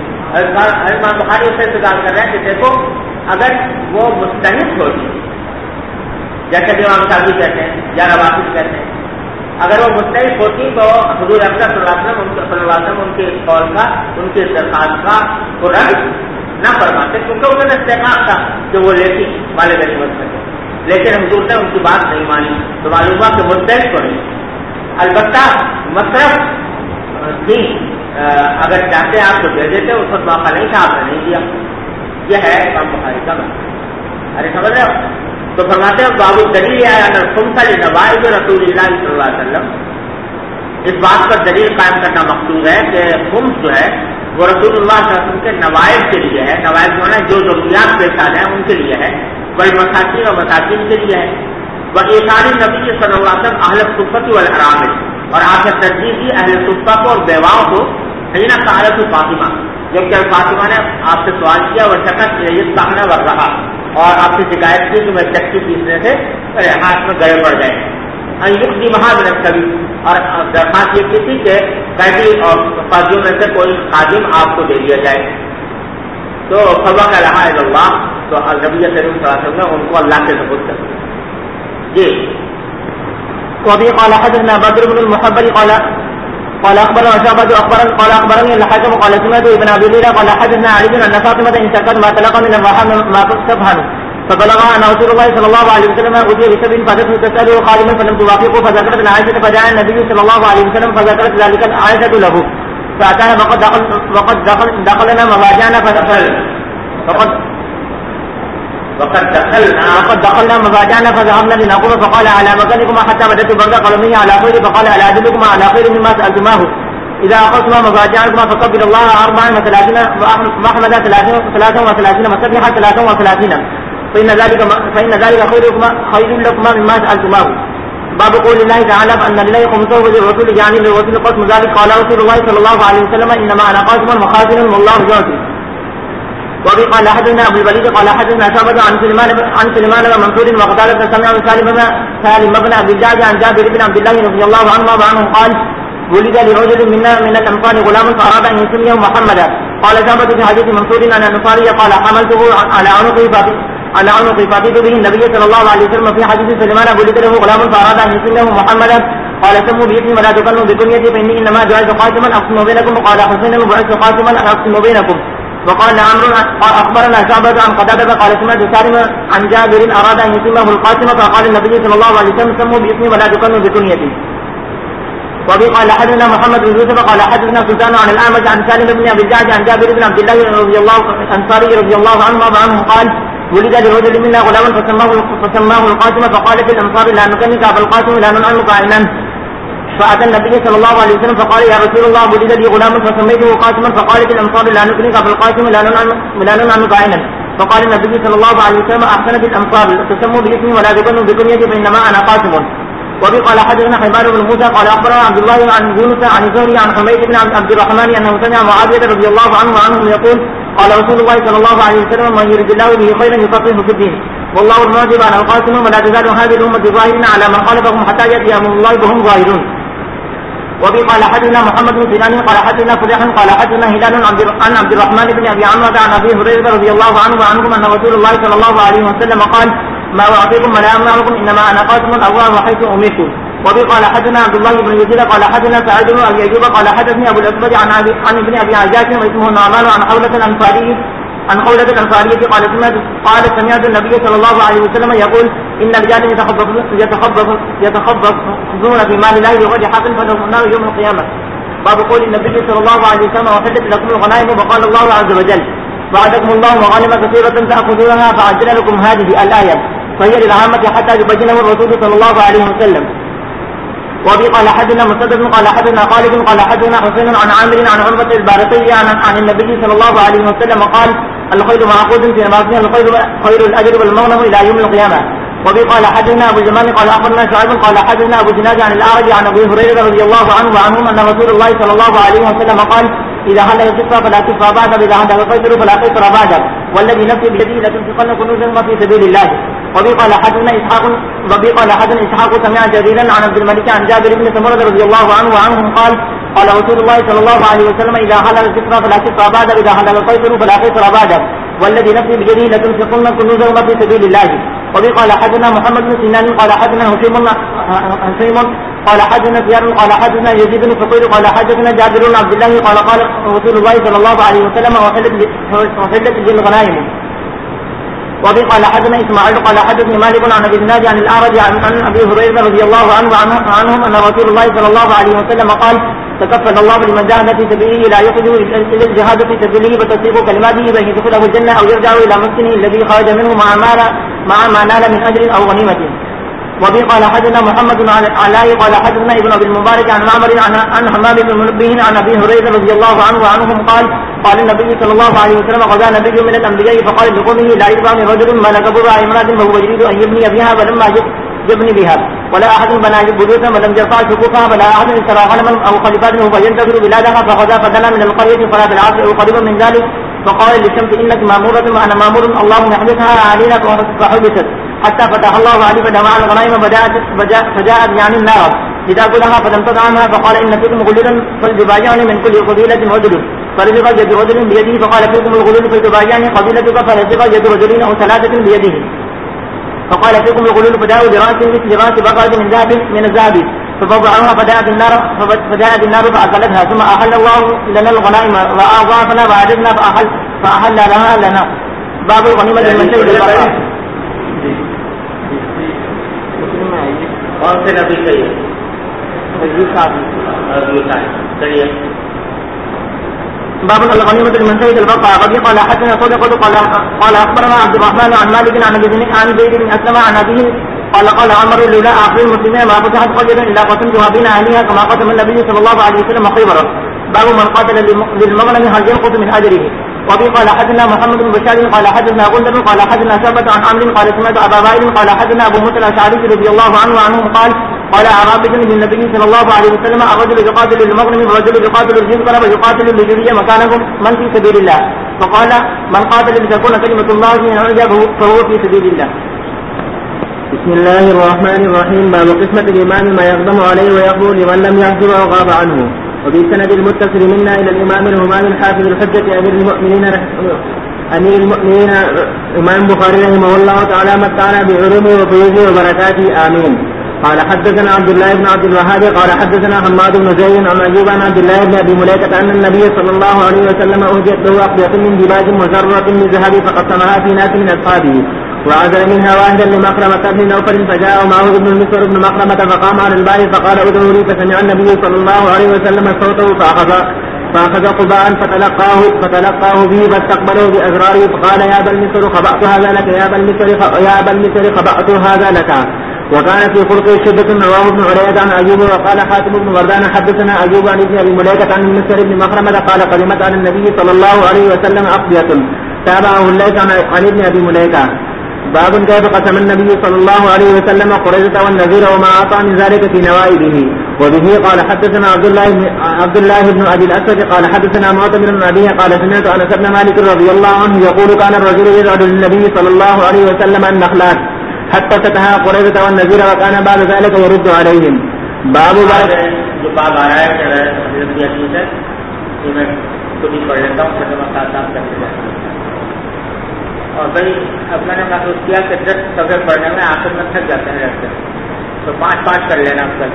امام بخاری اس سے استدلال کر رہے ہیں کہ دیکھو اگر وہ مستحق ہوتی جیسے کہ امام شافعی کہتے ہیں یا روافض کہتے ہیں، اگر وہ مستحق ہوتی تو حضور اکرم صلی اللہ علیہ وسلم ان کے قول کا، ان کے درخواست کا وہ رد نہ فرماتے، کیونکہ انہوں نے استحقاق تھا کہ وہ لیتی مال غنیمت میں. لیکن حضور نے ان کی بات نہیں مانی تو معلوم ہوا کہ مستحق کو نہیں. البتہ مصرف تھی، اگر چاہتے آپ تو دے دیتے، اس وقت موقع نہیں تھا، آپ نے نہیں دیا. یہ ہے امام بخاری کا مطلب. ارے سمجھ رہے ہو؟ تو فرماتے ہیں بابو دلیل ہے خمس لنوائب رسول اللہ صلی اللہ علیہ وسلم. اس بات پر دلیل قائم کرنا مقصود ہے کہ خمس جو ہے وہ رسول اللہ صلی اللہ علیہ وسلم کے نوائب کے لیے ہے. نوائب جو ہے جو ضروریات پیش آ ہیں ان کے لیے ہے، بل مساکین اور مساکین کے لیے ہے. وہ ایثار نبی صلی اللہ علیہ وسلم اہل الصفۃ والحرام، اور آپ نے ترجیح دی اہل صفہ کو اور بیواؤں کو. حین سألت فاطمہ، جبکہ فاطمہ نے آپ سے سوال کیا وہ شکت یہ سامنا ور رہا، اور آپ سے شکایت کی کہ میں چکی پیسنے سے میرے ہاتھ میں گڑے پڑ گئے. یقدی مہاجرت کبھی، اور درخواست یہ کی تھی کہ قیدی اور قاضیوں میں سے کوئی خادم آپ کو دے دیا جائے. تو فبق رہا ہے اللہ، تو نبی کریم صلی اللہ علیہ وسلم نے ان کو اللہ کے سپرد کر دیا. جی وبه قال حدثنا بدر بن المحبر قال اخبرنا شعبة قال اخبرني الحكم قال سمعت ابن ابي ليلى قال حدثنا علي ان فاطمة انتقد ما تلقى من الرحم ما تفهم فبلغ ان رسول الله صلى الله عليه وسلم اوتي بسبع فاتته تساله خادما فلم توافقه فذكرت عائشة فجاء النبي صلى الله عليه وسلم فذكرت ذلك عائشة له فاتاها وقد دخلنا مواجعنا وقد دخلنا مواجعنا فذهبنا لنقوم فقال على مكانكما حتى بدأت برد قلمه على خير فقال على أدلكما على خير مما سألتماه إذا أخذتما مواجعكما فقبل الله 34 وأحمد 33 وسبح 33 فإن ذلك خير لكما مما سألتماه. باب قول الله تعالى أن لله خمسه وللرسول يعني للرسول قسم ذلك قال رسول الله صلى الله عليه وسلم إنما أنا قاسم وخازن والله يعطي. وبه قال حدثنا ابو الوليد قال حدثنا شعبة عن سليمان ومنصور وقتادة سمع سالم بن عبد الجعد عن جابر بن عبد الله رضي الله عنه قال ولد لرجل منا من الانصار غلام فاراد ان يسميه محمدا. قال شعبة في حديث منصور ان الانصاري قال حملته على عنقي فاتيت به النبي صلى الله عليه وسلم. في حديث سليمان ولد له غلام فاراد ان يسميه محمدا قال سموا باسمي ولا تكنوا بكنيتي فاني انما جعلت قاسما اقسم بينكم وقال حسين بعثت قاسما اقسم بينكم. وقال عمرو اخبرنا شعبة عن قتادة قال سمعت سالم عن جابر اراد ان يسمه القاسم فقال النبي صلى الله عليه وسلم سموا باسمي ولا تكنوا بكنيتي. وبه قال حدثنا محمد بن يوسف قال حدثنا سلطان عن الاعمش عن سالم بن ابي الجعد عن جابر بن عبد الله الانصاري رضي الله عنه قال ولد لرجل منا غلام فسماه القاسم فقال في الانصار لا نكنك ابا القاسم لا ننعمك عينا. فأتى النبي صلى الله عليه وسلم فقال يا رسول الله ولد لي غلام فسميته قاسما فقال في الأنصار لا نكنك بالقاسم لا ننعمك عينا. فقال النبي صلى الله عليه وسلم أحسن في الأنصار تسموا باسمي ولا تكنوا بكنيتي فإنما أنا قاسم. وبه قال حدثنا حبان بن موسى قال اخبرنا عبد الله عن يونس عن الزهري عن حميد بن عبد الرحمن انه سمع معاويه رضي الله عنه وعنهم يقول قال رسول الله صلى الله عليه وسلم من يرد الله به خيرا يفقهه في الدين والله المعجب عن القاسم ولا تزال هذه الامه ظاهرين على من خالفهم حتى ياتي امر الله وهم ظاهرون. وبه قال حدثنا محمد بن سنان قال حدثنا فليح قال حدثنا هلال عن عبد الرحمن بن ابي عمرو عن ابي هريره رضي الله عنه وعنهم ان رسول الله صلى الله عليه وسلم قال ما اعطيكم ولا امنعكم انما انا قاسم الله حيث امركم. وبه قال حدثنا عبد الله بن يزيد قال حدثنا سعيد بن ابي ايوب قال حدثني ابو الاسود عن ابن ابي عجاج واسمه النعمان عن حولة الانصاريه قال سمعت النبي صلى الله عليه وسلم يقول ان رجالا يتخبطون في مال الله بغير حق فلهم النار يوم القيامه. باب قول النبي صلى الله عليه وسلم وحلت لكم الغنائم وقال الله عز وجل وعدكم الله مغانم كثيره تاخذونها فعجل لكم هذه الايه فهي للعامه حتى يبينه الرسول صلى الله عليه وسلم. وبه قال حدثنا مسدد قال حدثنا خالد قال حدثنا حسين عن عامر عن عروة البارقي عن النبي صلى الله عليه وسلم قال الخير معقود في نماذجها خير الاجر والمغنم الى يوم القيامه. وبه قال حدثنا ابو اليمان قال اخبرنا شعيب قال حدثنا ابو جناد عن الاعرج عن ابي هريره رضي الله عنه وعنهم ان رسول الله صلى الله عليه وسلم قال اذا هل القصه فلا قصه بعد واذا هل القيصر فلا قيصر بعد والذي نفسي بيده لتنفقن كنوزا في سبيل الله. وبه قال حدثنا اسحاق سمع جريرا عن عبد الملك عن جابر بن سمرة رضي الله عنه وعنهم قال رسول الله صلى الله عليه وسلم اذا حلل الفطر فلا فطر بعد واذا حلل القيصر فلا قيصر بعد والذي نفسي بيده لتنفقن كنوزا في سبيل الله. وبه قال حدثنا محمد بن سنان قال حدثنا هشيم قال حدثنا زياد قال حدثنا يزيد بن فقير قال حدثنا جابر بن عبد الله قال رسول الله صلى الله عليه وسلم وحلت بالغنائم. وبه قال حدثنا اسماعيل قال حدثني مالك عن ابي الناجي عن الاعرج عن ابي هريره رضي الله عنه عنهم ان رسول الله صلى الله عليه وسلم قال تكفل الله لمن جاهد في سبيله لا يخرج الى الجهاد في سبيله فتصيب كلماته بان يدخله الجنه او يرجع الى مسكنه الذي خرج منه مع ما نال من اجر او غنيمه. وبه قال حدثنا محمد بن علاء قال حدثنا ابن ابي المبارك عن معمر عن حمام بن منبه عن ابي هريره رضي الله عنه وعنهم قال النبي صلى الله عليه وسلم غزا نبي من الانبياء فقال لقومه لا يرضى رجل ملك برع امراه وهو يريد ان يبني بها ولما يبني بها ولا احد بنى بيوتا ولم يرفع شقوقها ولا احد اشترى غنما او خلفات فينتظر بلادها فغزا فدنا من القريه فلا بالعصر او قريبا من ذلك فقال للشمس انك ماموره وانا مامور الله يحدثها علينا فحبست حتى فتح الله عليه فجمع الغنائم فجاءت يعني النار لتاكلها فلم تطعمها فقال ان فيكم غلولا فلتبايعني من كل قبيله رجل فرزق يد رجل بيده فقال فيكم الغلول فلتبايعني قبيلتك فرزق يد رجلين او ثلاثه بيده فقال فيكم الغلول فداوا براس مثل راس بقره من الذهب فوضعوها فجاءت النار فاكلتها ثم احل الله لنا الغنائم واضافنا وعددنا فاحل لها لنا. باب الغنيمه من شيء البقاء. کون سے نبی کہیے باب الغنيمة من شيء البقاء. وبه قال حدثنا صدقة قال اخبرنا عبد الرحمن عن مالك عن زيد بن اسلم عن ابيه قال عمر لولا اخر المسلمين ما فتحت قرية الا قسمتها بين اهلها كما قسم النبي صلى الله عليه وسلم خيبرا. باب من قاتل للمغنم هل ينقص من اجره. وبه قال حدثنا محمد بن بشار قال حدثنا غندر قال حدثنا شعبة عن عمرو قال سمعت ابا وائل قال حدثنا ابو موسى الاشعري رضي الله عنه وعنهم قال اعرابي للنبي صلى الله عليه وسلم الرجل يقاتل للمغنم والرجل يقاتل للجزر ويقاتل ليجري مكانهم من في سبيل الله فقال من قاتل لتكون كلمة الله هي العليا فهو في سبيل الله. بسم الله الرحمن الرحيم. باب قسمة الإمام ما يقدم عليه ويقول لمن لم يحضر أو غاب عنه. وفي سند المتصل منا إلى الإمام الهمام الحافظ الحجة أمير المؤمنين إمام البخاري رحمه الله تعالى متعنا بعلومه وفيوزه وبركاته آمين. قال حدثنا عبد الله بن عبد الوهاب قال حدثنا حماد بن زيد عن أيوب عن عبد الله بن أبي مليكة أن النبي صلى الله عليه وسلم أهديت له أقضية من ديباج مزرة من ذهب فقسمها في ناس من أصحابه وعزل منها واحدا لمخرمة بن نوفل فجاء معه ابن المسور بن مخرمة فقام على الباب فقال ادعوا لي فسمع النبي صلى الله عليه وسلم صوته فأخذ قباء فتلقاه به فاستقبله بأزراره فقال يا أبا المسور خبأت هذا لك يا أبا المسور خبأت هذا لك. وكان في خلقه شدة. رواه ابن علية عن أيوب. وقال حاتم بن وردان حدثنا أيوب عن ابن أبي مليكة عن المسور بن مخرمة قال قدمت على النبي صلى الله عليه وسلم أقضية تابعه الليث عن ابن أبي مليكة. باب كيف قسم النبي صلى الله عليه وسلم قريظة والنذير وما أعطى من ذلك في نوائبه. وبه قال حدثنا عبد الله بن أبي الأسود قال حدثنا معتمر بن أبيه قال سمعت أنس بن مالك رضي الله عنه يقول كان الرجل يدعو للنبي صلى الله عليه وسلم النخلات حتى فتحها قريظة والنذير وكان بعد ذلك يرد عليهم. باب جو باب آ رہا ہے کہ میں خود ہی پڑھ لیتا ہوں اور بھائی اب میں نے محسوس کیا کہ 10 صفحے پڑھنے میں آخر میں تھک جاتے ہیں رہتے تو 5 کر لینا کل.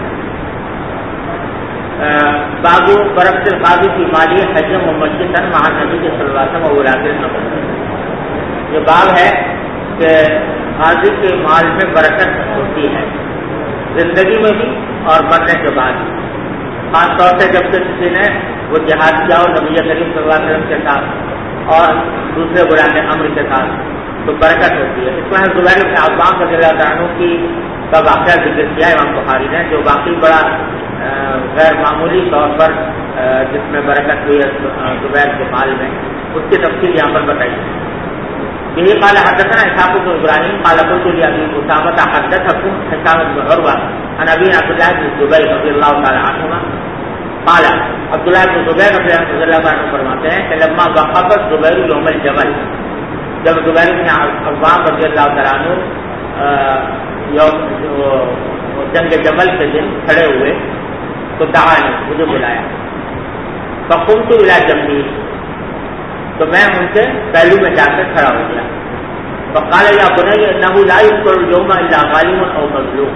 بابو برف القاضی کی مالی حجم و مسجد مہان نبی کے صلواتم اور یہ باب ہے کہ قاضی کے مال میں برکت ہوتی ہے زندگی میں بھی اور مرنے کے بعد. خاص طور سے جب کہ کسی نے وہ جہاد کیا ہو نبی کریم صلی اللہ علیہ وسلم کے ساتھ اور دوسرے غلام امر کے ساتھ تو برکت ہوتی ہے. اس میں زبیر بن عوام رضی اللہ عنہ کی کا واقعہ ذکر کیا ہے امام بخاری نے جو واقعی بڑا غیر معمولی طور پر جس میں برکت ہوئی ہے زبیر کے مال میں اس کی تفصیل یہاں پر بتائی. یہی قال حدثنا اسحاق بن ابراہیم قال قلت لابي اسامہ حدثكم حسام بن عروہ عن ابي عبد الله بن الزبير رضي الله تعالى عنهما قال عبد الله بن الزبير رضي الله عنه فرماتے ہیں کہ لما وقف الزبير يوم الجمل جب زبیر بن عوام رضی اللہ تعالیٰ عنہ جنگ جمل کے دن کھڑے ہوئے تو دعانی مجھے بلایا فقمت الى جنبی تو میں ان سے پہلو میں جا کر کھڑا ہو گیا. فقال یا بنی انه لا يذكر اليوم الا غالب او مظلوم.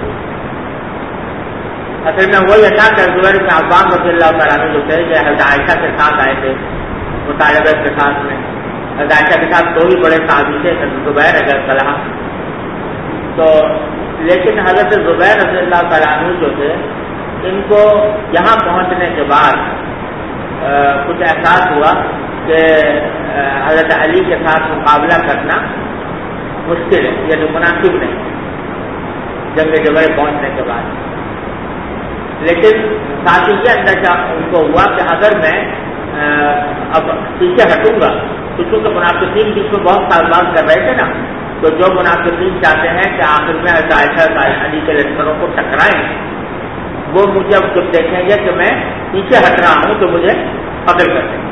اصل میں وہی تھا کہ زبیر بن عوام رضی اللہ تعالیٰ عنہ جو تھے کہ حضرت عائشہ کے ساتھ آئے تھے مطالبہ کے ساتھ میں. حضرت عائشہ کے ساتھ 2 ہی بڑے صحابی تھے زبیر رضی اللہ تو لیکن حضرت زبیر رضی اللہ تعالیٰ عنہ جو تھے ان کو یہاں پہنچنے کے بعد کچھ احساس ہوا کہ حضرت علی کے ساتھ مقابلہ کرنا مشکل ہے یعنی مناسب نہیں جنگ جمل پہنچنے کے بعد. لیکن ساتھ ہی یہ اندازہ ان کو ہوا کہ اگر میں اب پیچھے ہٹوں گا تو چونکہ منافقین بیچ میں بہت سال بات کر رہے تھے نا تو جو منافقین چاہتے ہیں کہ آخر میں عائشہ علی کے لشکروں کو ٹکرائیں وہ مجھے اب جب دیکھیں گے کہ میں پیچھے ہٹ رہا ہوں تو مجھے قتل کر دیں گے.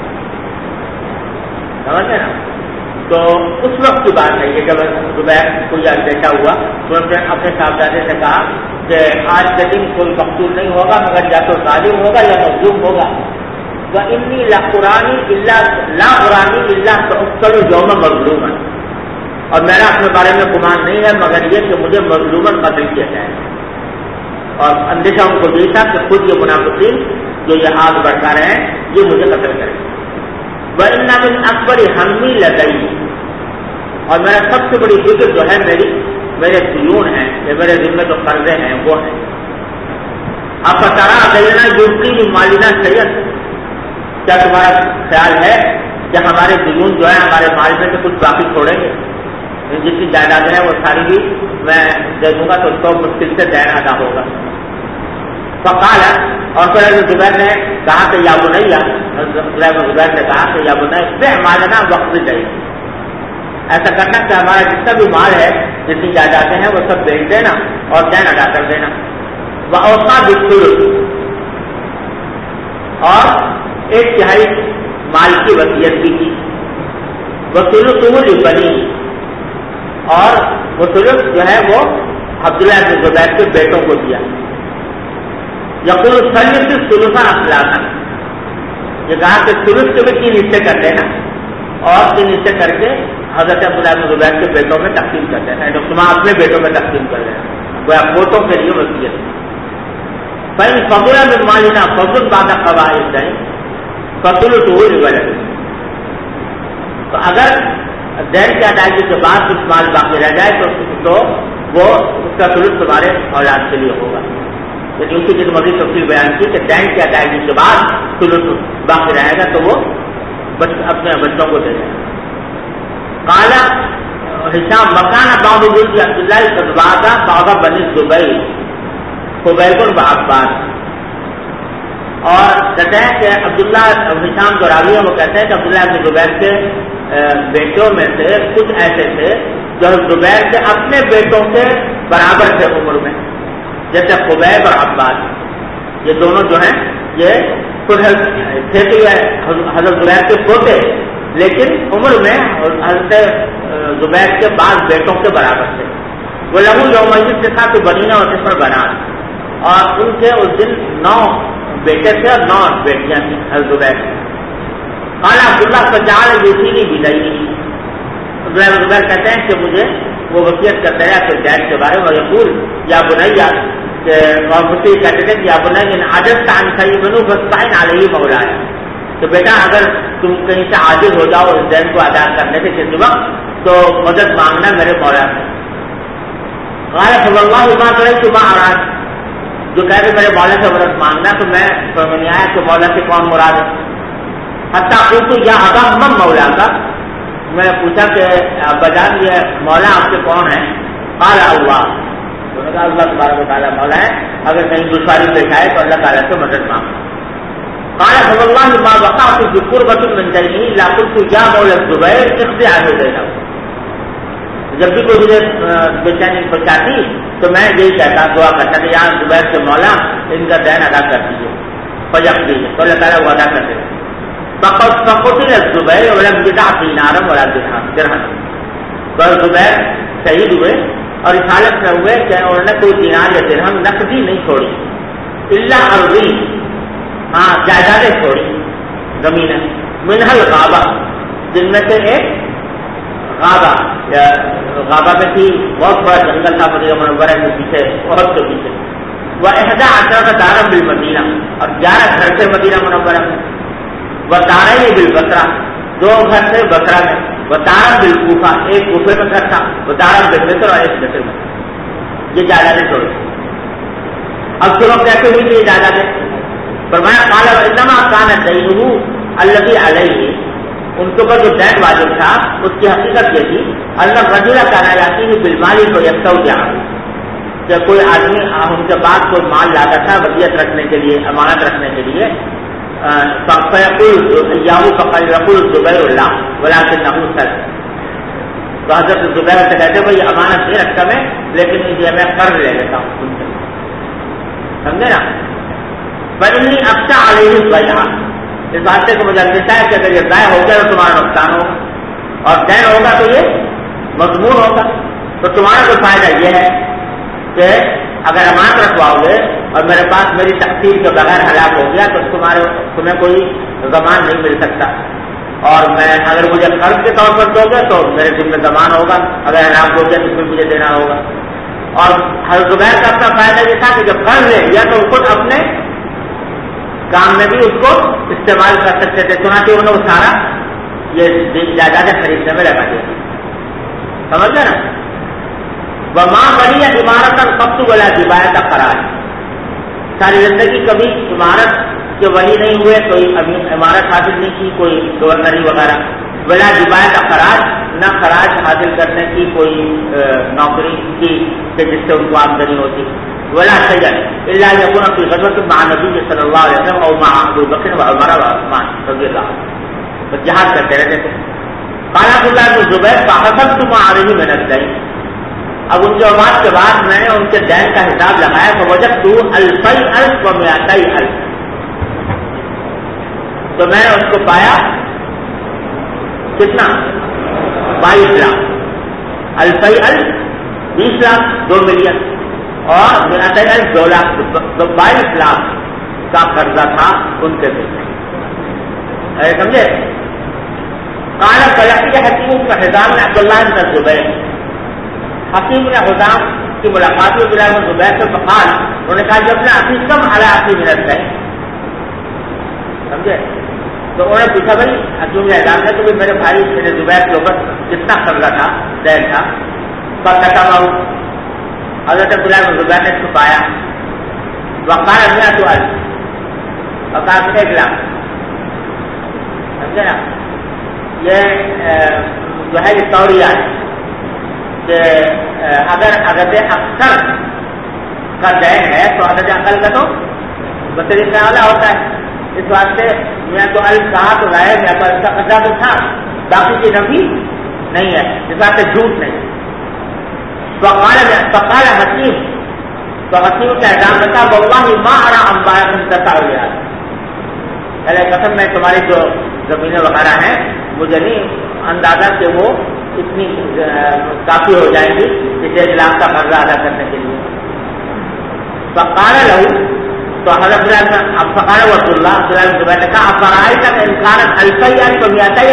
سمجھے نا. تو اس وقت کی بات ہے یہ جب زبیر کو یہ اندیشہ ہوا تو انہوں نے اپنے صاحبزادے سے کہا کہ آج کے دن کوئی مقتول نہیں ہوگا مگر یا تو ظالم ہوگا یا مظلوم ہوگا. وَإِنِّي لَقُرَانِي لَا قُرَانِي إِلَّا سَأُقْتَلُ يَوْمَ مَظْلُومًا. اور میرا اپنے بارے میں گمان نہیں ہے مگر یہ کہ مجھے مظلوماً قتل کیا جائے. اور اندیشہ ان کو یہ تھا کہ خود یہ منافقین جو یہ آگ بڑھتا رہے ہیں یہ مجھے قتل کریں. وَإِنَّ مِنْ أَكْبَرِ هَمِّي لَدَيَّ. اور میرا سب سے بڑی فکر جو ہے میرے دیون ہیں یہ میرے ذمہ جو قرضے ہیں وہ ہیں. أَفَتَرَىٰ غَيْرَنَا يُبْقِي مَالِنَا شَيْئًا. کیا تمہارا خیال ہے کہ ہمارے دیون جو ہے ہمارے مال میں سے کچھ باقی چھوڑیں گے؟ جتنی جائیدادیں ہیں وہ ساری بھی میں دے دوں گا تو اس کو مشکل سے دین ادا ہوگا. فقال اور پھر زبیر نے کہا کہ یا بنیا زبیر نے کہا کہ یا بنیا بے مالنا وقت دے ایسا کرنا کہ ہمارا جتنا بھی مال ہے جتنی جائیدادیں ہیں وہ سب بیچ دینا اور دین ادا کر دینا. وہ اوسا بالکل اور 1/3 مال کی وصیت بھی کی. وہ ثلث بنی اور وہ ثلث جو ہے وہ عبداللہ بن زبیر کے بیٹوں کو دیا. یقول ثلث ثلثا اخلاقا. یہ کہا کہ ثلث کے بھی 3 حصے کر دینا اور 3 حصے کر کے حضرت عبداللہ بن زبیر کے بیٹوں میں تقسیم کر دینا. تمہیں اپنے بیٹوں میں تقسیم کر دینا وہ پوتوں کے لیے وصیت. فإن فضل من مالنا فضل بعد قواعد دیں فضل تو تو اگر دین کی ادائیگی کے بعد کچھ مال باقی رہ جائے تو وہ اس کا ثلث تمہارے اولاد کے لیے ہوگا. لیکن اس کی جن مزید تفصیل بیان کی کہ دین کی ادائیگی کے بعد ثلث باقی رہے گا تو وہ اپنے بچوں کو دے دیں. قال حسام مکان بعض بنت عبداللہ صدباتا بعض بنی زبیر خبیب بعباس. اور کہتے ہیں کہ عبداللہ حسام جو راوی ہیں وہ کہتے ہیں کہ عبداللہ بن زبیر کے بیٹوں میں سے کچھ ایسے تھے جو زبیر کے اپنے بیٹوں کے برابر تھے عمر میں، جیسے خبیب اور عباس، یہ دونوں جو ہیں یہ تھے تو یہ حضرت زبیر کے پوتے، لیکن عمر میں حضرت زبیر کے بعض بیٹوں کے برابر تھے۔ وہ لہو یوم کے تھا کہ بنینا اور جسم بنات، اور ان کے اس دن 9 بیٹے تھے اور 9 بیٹیاں تھیں حضرت زبیر کی۔ قال عبداللہ فجعل یوصینی بدینہ، زبیر کہتے ہیں کہ مجھے وہ وصیت کرتا ہے اپنے ڈیڈ کے بارے میں، یقول یا بنیا، کہ کہتے تھے کہ یا بنیا ان عجزت عن شیء منہ فاستعن علیہ مولایا، کہ بیٹا اگر تم کہیں سے عاجز ہو جاؤ اس دین کو ادا کرنے کے کسی وقت تو مدد مانگنا میرے مولا سے۔ قال صلی اللہ ما کرے ما اراد، جو کہہ رہے میرے مولا سے مدد مانگنا، تو میں سمجھ نہیں آیا کہ مولا سے کون مراد ہے۔ حتیٰ قلت یا ابا من مولا کا، میں نے پوچھا کہ ابا جان یہ مولا آپ کے کون ہیں؟ قال اللہ، انہوں نے کہا اللہ تبارک و تعالیٰ مولا ہے، اگر کہیں دشواری پیش آئے تو اللہ تعالیٰ سے مدد مانگو۔ قال صلی اللہ ما وقعت بقربۃ من دینہ الا قلت یا مولا الزبیر اقضی عنہ دینہ، جب بھی کوئی مجھے بے چینی پہنچاتی تو میں یہی کہتا، دعا کرتا کہ یا زبیر کے مولا ان کا دین ادا کر دیجیے، فیقضی، تو اللہ تعالیٰ وہ ادا کر دیتے۔ فقتل الزبیر ولم یدع دینارا ولا درہم، تو زبیر شہید ہوئے اور اس حالت میں ہوئے کہ انہوں نے کوئی دینار یا درہم نقدی نہیں چھوڑی، الا ارضی، ہاں جائیدادیں چھوڑی، زمینیں، منہ الغابہ، جن میں سے ایک غابہ، غابہ میں تھی بہت بڑا جنگل تھا مدینہ منورہ کے پیچھے، بہت کے پیچھے، وہ 11 دارا بالمدینہ، اور 11 گھر تھے مدینہ منورہ میں، وہ دارین بالبصرہ، 2 گھر تھے بصرہ میں، وہ دارا بالکوفہ، ایک کوفے میں گھر تھا، وہ دارا بالمصر اور ایک مصر میں، یہ جائیدادیں چھوڑی۔ اب سنو کیسے ہوئی یہ جائیدادیں؟ فرمایا قال انما كان دینہ الذی علیہ، ان کے اوپر جو دین واجب تھا اس کی حقیقت یہ تھی، اللہ رجل کانا یاتیہ بالمال کو یستودع، کہ کوئی آدمی ان کے پاس کوئی مال لاتا تھا وصیت رکھنے کے لیے، امانت رکھنے کے لیے، فیقول الزبیر اللہ ولکنہ سلم، تو حضرت زبیر سے کہتے بھائی امانت نہیں رکھتا میں، لیکن یہ میں قرض لے لیتا ہوں تم سے، سمجھے نا؟ فإنی اخشی علیہ الضیاع، اس بات سے کہ مجھے اندیشہ ہے کہ اگر یہ ضائع ہو گیا تو تمہارا نقصان ہوگا، اور دین ہوگا تو یہ مضمون ہوگا، تو تمہارا تو فائدہ یہ ہے کہ اگر امانت رکھواؤ گے اور میرے پاس میری تقسیم کے بغیر ہلاک ہو گیا تو تمہیں کوئی ضمان نہیں مل سکتا، اور میں اگر مجھے قرض کے طور پر دو گے تو میرے ذمہ ضمان ہوگا، اگر ہلاک ہو گیا تو پھر مجھے دینا ہوگا۔ اور حضرت زبیر کا اپنا فائدہ یہ تھا کہ جب قرض لے لیا تو خود اپنے کام میں بھی اس کو استعمال کر سکتے تھے، چنانچہ انہوں نے سارا یہ جائیدادیں خریدنے میں لگا دیا، سمجھ گئے نا؟ وَمَا بَنِيَ عِمَارَةً قَطُّ وَلَا جِبَايَةً قَرَارٍ، ساری زندگی کبھی عمارت کے ولی نہیں ہوئے، کوئی عمارت حاصل نہیں کی، کوئی گورنری وغیرہ، ولا جبایت قراج، نہ خراج حاصل کرنے کی کوئی نوکری کی کہ جس سے ان کو آمدنی ہوتی، ولا سجن الا يكون في غزوة مع النبي صلی اللہ علیہ وسلم او مع ابو بکر و عمر و عثمان رضی اللہ عنہ، تو جہاد کرتے رہتے تھے۔ قال عبد الله بن زبیر فحسبت ما عليه من الدين، اب ان کے وفات کے بعد میں نے ان کے دین کا حساب لگایا تو وجدت 2000 و 200,000، تو میں نے اس کو پایا کتنا 22 لاکھ، 20 لاکھ 2 ملین اور 2 لاکھ، تو 22 لاکھ کا قرضہ تھا ان کے دل میں، سمجھے؟ قال فلقي حكيم بن حزام عبداللہ بن الزبیر، حکیم بن حزام کی ملاقات ہوئی عبداللہ بن زبیر سے، فقال، انہوں نے کہا جب اپنا عقی کم علی عقی منت گئے، سمجھے؟ تو انہوں نے پوچھا بھائی حکیم نے اعلان ہے کہ میرے بھائی میرے زبیر کے اوپر کتنا قرضہ تھا، دین تھا، فکتبہ، حضرت عبداللہ بن زبیر نے چھپایا، وقال 100,000، وقال 1 لاکھ، سمجھے نا؟ یہ جو ہے یہ توریہ ہے کہ اگر عدد اکثر کا دین ہے تو عدد اقل کا تو بطریقہ والا ہوتا ہے، اس واسطے میں تو کہا تو غائب، میں تو کا قضا تو تھا، باقی کی نفی نہیں ہے، اس واسطے جھوٹ نہیں، فقال حکیم، تو حکیم کا اعلان رکھا واللہ ما ارى انباءکم تساویات، اللہ قسم میں تمہاری جو زمینیں وغیرہ ہیں مجھے نہیں اندازہ کہ وہ اتنی کافی ہو جائیں گی کہ 1 لاکھ کا قرضہ ادا کرنے کے لیے. فقال له، تو حضرت فقال عبد اللہ بن زبیر نے کہا افرائیت انکان الفیان تو میاتی،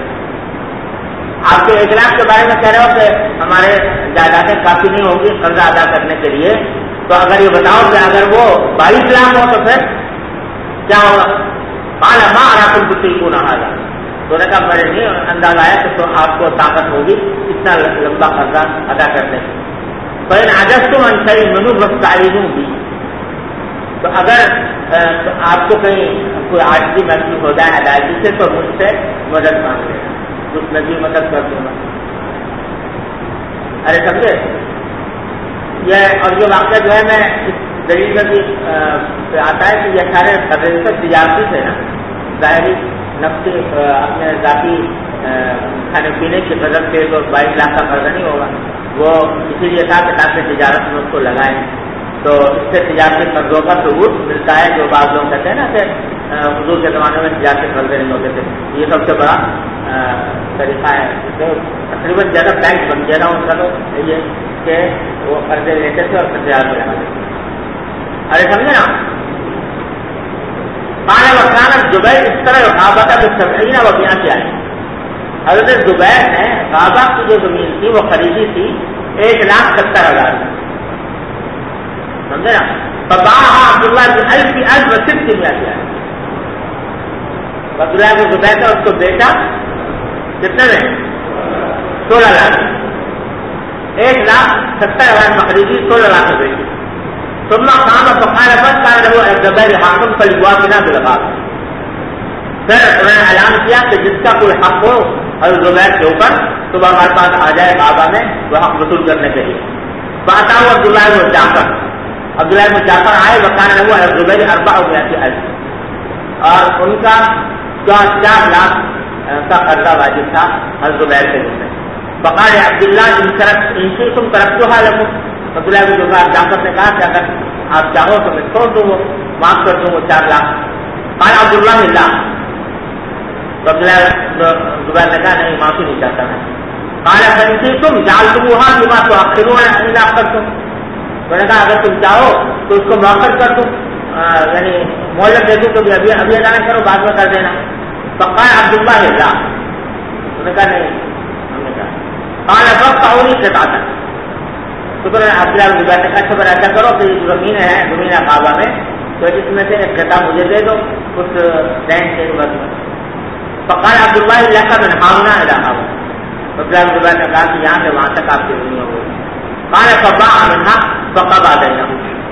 آپ کے 1 لاکھ کے بارے میں کہہ رہے ہو کہ ہمارے جائیدادیں کافی نہیں ہوگی قرضہ ادا کرنے کے لیے، تو اگر یہ بتاؤ کہ اگر وہ 22 لاکھ ہو تو پھر کیا ہوگا؟ قال ما اراکم تطیقون ھذا، تو نے کہا میرے نہیں اندازہ ہے کہ تو آپ کو طاقت ہوگی اتنا لمبا قرضہ ادا کرنے کی. فإن عجزتم عن شيء منه فاستعينوا بي، تو اگر آپ کو کہیں کوئی عاجزی محسوس ہو جائے ادائیگی سے تو مجھ سے مدد مانگ لینا، اس میں بھی مدد کر دوں گا. ارے سمجھے یہ، اور یہ واقعہ جو ہے میں اس دلیل میں بھی آتا ہے کہ یہ سارے قرضے تجارتی تھے نا، ظاہری نفسی اپنے ذاتی کھانے پینے کی قدر سے تو 22 لاکھ کا قرضہ نہیں ہوگا، وہ اسی لیے تھا کہ تاکہ تجارت میں اس کو لگائیں. تو اس سے تجارتی قرضوں کا ثبوت ملتا ہے، جو بعض لوگ کہتے ہیں نا کہ حضور کے زمانے میں تجارتی قرضے نہیں ہوتے تھے. یہ سب سے بڑا طریقہ ہے، تو تقریباً زیادہ بینک بن گیا نا ان کا، تو یہ کہ وہ قرضے لیتے تھے اور تجارت میں لگاتے تھے. ارے سمجھے نا. قال وكان الزبير اشترى الغابة ب70 و100 آئے، حضرت زبیر نے غابہ کی جو زمین تھی وہ خریدی تھی 1,70,000، سمجھے نا. فباعها عبداللہ بن الف و 600 آئے، عبداللہ بن زبیر نے اس کو بیچا کتنے میں؟ 16 لاکھ. 1,70,000 میں خریدی، 16 لاکھ میں بیچی. ثم قام فقال من كان له الزبير حق فليوافنا بالغاب، پھر انہوں نے اعلان کیا کہ جس کا کوئی حق ہو حضرت زبیر کے اوپر تو وہ ہمارے پاس آ جائے غابہ میں وہ حق وصول کرنے کے لیے. بات آؤ عبداللہ بن جعفر، عبداللہ بن جعفر آئے وقان له الزبیر 400,000، اور ان کا 4 لاکھ کا قرضہ واجب تھا حضرت زبیر کے لیے. فقال عبداللہ ان شئتم ترکتها لكم، عبداللہ بن جعفر نے کہا کہ اگر آپ چاہو تو میں چھوڑ دوں، وہ معاف کر دوں وہ 4 لاکھ. قال عبداللہ اللہ، عبداللہ زبیر نے کہا نہیں معافی نہیں چاہتا میں. قال فإن شئتم جعلتموها بما تؤخرون إن أخرتم، میں نے کہا اگر تم چاہو تو اس کو مؤخر کر دوں، یعنی مہلت دے دوں تو ابھی ادا نہ کرو، بعد میں کر دینا. فقال عبداللہ اللہ، انہوں نے کہا نہیں. ہم نے کہا قال فاقطعوني قطعة، تو عبداللہ بن زبیر نے کہا اچھا ایسا کرو کہ زمین ہے زمین غابہ میں تو اس میں سے ایک قطعہ مجھے دے دو اس لینڈ کے عوض میں. فقال عبداللہ اللہ کا من ہاؤنا علاقہ، عبداللہ بن زبیر نے کہا کہ یہاں سے وہاں تک آپ کی زمین ہو گئی. قال فباع منها فقضى بينهم،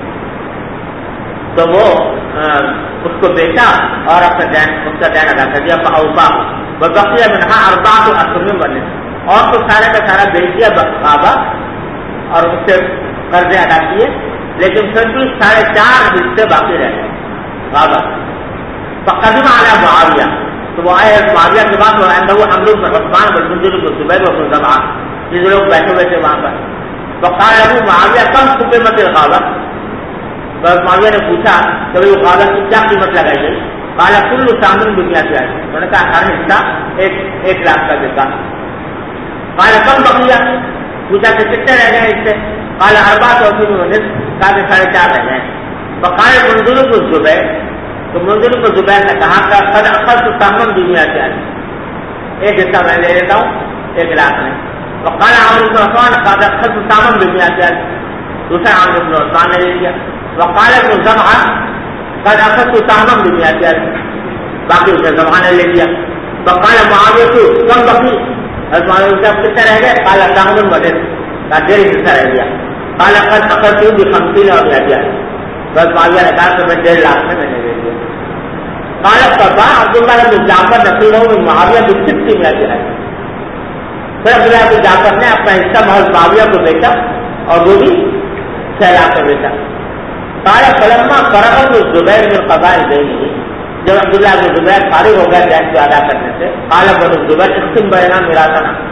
تو وہ اس کو بیچا اور اپنا دین اس کا دین ادا کر دیا. فاوفى وبقي منها 4 أسهم ونصف، اور تو سارے کا سارا بیچ دیا غابہ اور اس سے قرضے ادا کیے، لیکن پھر بھی 4.5 حصے باقی رہ گئے غابہ. فقدم علی معاویہ، تو وہ آئے معاویہ کے بعد وہ عمرو بن عثمان بن منذر بن زبیر بن زمعہ، یہ لوگ بیٹھے ہوئے تھے وہاں پر. فقال له معاویہ کم قیمت الغابہ، تو معاویہ نے پوچھا کہ وہ غابہ کی کیا قیمت لگائی گئی. قال كل ثامن دنیا سے آئی، انہوں نے کہا ہر حصہ 1 لاکھ کا دیتا. قال کم بقیہ، پوچھا کہ کتنے رہ گئے اس سے. قال 4 ونصف، کہا کہ 4.5 رہ گئے. فقال منذر بن زبیر، تو منذر بن زبیر نے کہا کہ قد اخذت ثمن دنیا سے آئی، 1 حصہ میں لے لیتا ہوں 1 لاکھ میں. وقال عمرو بن عثمان قد اخذت ثمن دنیا سے آئی، دوسرا عمرو بن عثمان نے لے لیا. وقال ابن زمعہ قد اخذت ثمن دنیا سے آئی، باقی اسے زمعہ نے لے لیا. وقال معاویہ کو کم بقی، کتنے رہ گئے؟ قال ثمن ونصف، کا 1.5 حصہ رہ گیا. قال قد اخذت ب50 اور لیا، بس معاویہ نے کہا کہ میں 1.5 لاکھ میں نے لے لیا. قال فباع عبداللہ بن جعفر نصیبہ من معاویہ ب60 میں آئی، پھر عبداللہ بن جعفر نے اپنا حصہ محض معاویہ کو بیچا اور وہ بھی 6 لاکھ میں بیچا. قال فلما فرغ الزبیر من قضاء دینہ، جب عبداللہ بن زبیر فارغ ہو گیا دین کو ادا کرنے سے، قال ابن الزبیر اقسم بینا میراثنا،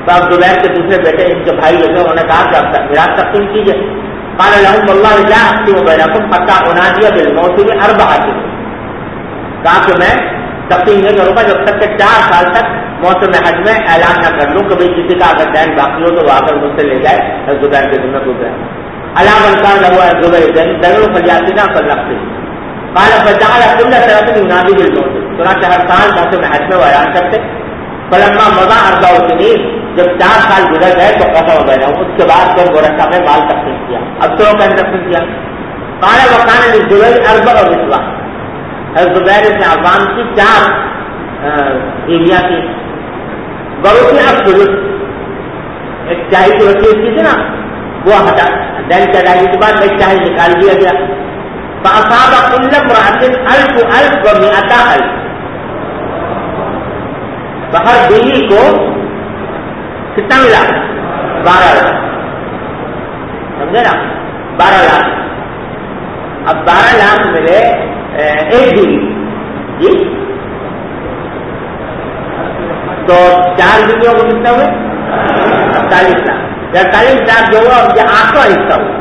تو اب زبیر کے دوسرے بیٹے ان کے بھائی جو تھے انہوں نے کہا کہ اب میراث تقسیم کیجیے. قال لهم والله لا اقسم بينكم حتى انادي بالموت باربعه. کہا کہ میں تقسیم نہیں کروں گا جب تک کہ 4 سال تک موسم حج میں اعلان نہ کر لوں کہ بھائی کسی کا اگر دین باقی ہو تو وہ آ کر مجھ سے لے جائے. زبیر کے ذمہ گزرا علام القان له زبیر دین فلیاتنا فلنقتل. قال فجعل كل سنه ينادي بالموت. چنانچہ ہر سال موسم حج میں وہ اعلان کرتے. فلما مضى 4 سنين جب 4 سال گزر گئے تو قسم بینہم. اس کے بعد پھر گورکھا میں مال تقسیم کیا. اب تو میں تقسیم کیا. قال وكان للزبير 4 نسوة. زبیر ابن عوام کی 4 بیویاں تھیں. بروسی الثلث ایک چاہی کی وصیت کی تھی نا وہ ہٹا دین کی ادائیگی کے بعد ایک چاہی نکال دیا گیا. فأصاب كل امرأة 1100 ألف. ہر بیوی کو کتنا ملا 12 لاکھ. سمجھے نا 12 لاکھ. اب 12 لاکھ ملے ایک بیوی جی تو 4 بیویوں کو کتنا ہوئے 48 لاکھ. 48 لاکھ جو ہوا ان کے 8واں حصہ ہوا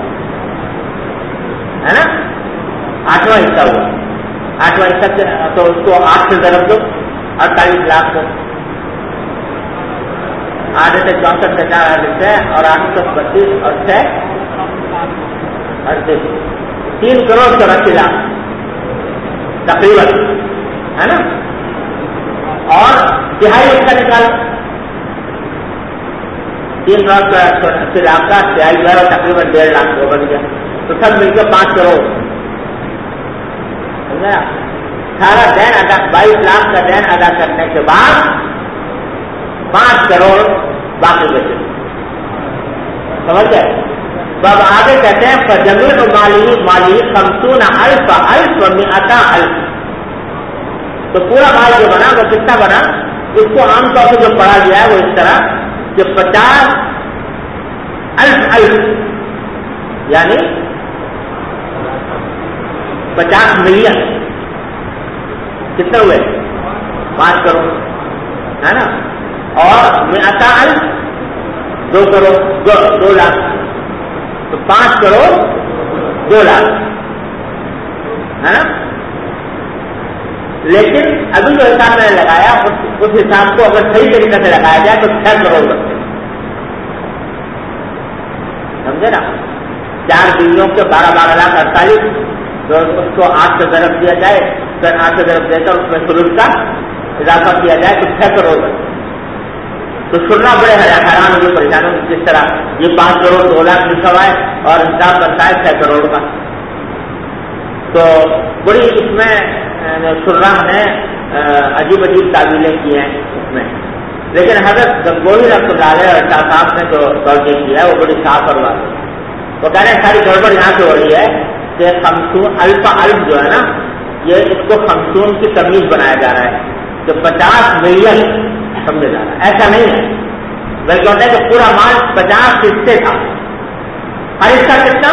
ہے نا 8واں حصہ ہوا. 8واں حصہ تو اس کو 8 سے ضرب دو 48 لاکھ کو 8 سے 64 سے 4 ہے اور 832 اور 6 3 کروڑ 84 لاکھ تقریباً ہے نا. اور تہائی حصہ نکالا 3 کروڑ 84 لاکھ کا تہائی گھر اور تقریباً 1.5 لاکھ کو بن گیا. تو سب مل کے 5 کروڑ سمجھا. سارا دین ادا 22 لاکھ کا دین ادا کرنے کے بعد 5 کروڑ باقی بچے. سمجھ گئے. تو اب آگے کہتے ہیں فجمیع مالی 50 ألف و100 ألف. تو پورا مال جو بنا وہ کتنا بنا. اس کو عام طور سے جو پڑھا گیا ہے وہ اس طرح کہ 50 ألف یعنی 50 ملین کتنے ہوئے 5 کروڑ ہے نا. اور 100 ألف 2 کروڑ 2 لاکھ. تو 5 کروڑ 2 لاکھ ہے نا. لیکن ابھی جو حساب میں نے لگایا اس حساب کو اگر صحیح طریقے سے لگایا جائے تو 6 کروڑ بنتے. سمجھے نا. 4 بیویوں کے 12 لاکھ 48 تو اس کو 8 سے ضرب دیا جائے پھر 8 سے ضرب دے کر اس میں ثلث کا اضافہ کیا جائے تو 6 کروڑ بنتے. تو سننا بڑے حیران ہوگی پریشان ہوگی جس طرح یہ 5 کروڑ 2 لاکھ لکھا ہوا ہے اور حساب بنتا ہے 6 کروڑ کا. تو بڑی اس میں سرراہ نے عجیب تعویلیں کی ہیں اس میں. لیکن حضرت گنگوہی رحمۃ اللہ علیہ اور شاہ صاحب نے جو توجہ کی ہے وہ بڑی صاف اور واضح. وہ کہہ رہے ہیں ساری گڑبڑ یہاں سے ہو رہی ہے کہ 50 ألف جو ہے نا یہ اس کو 50 کی تمیز بنایا جا رہا ہے کہ 50 ملین سمجھا جا رہا ہے. ایسا نہیں ہے بلکہ ہوتا ہے کہ پورا مال 50 حصے تھا. ہر حصہ کتنا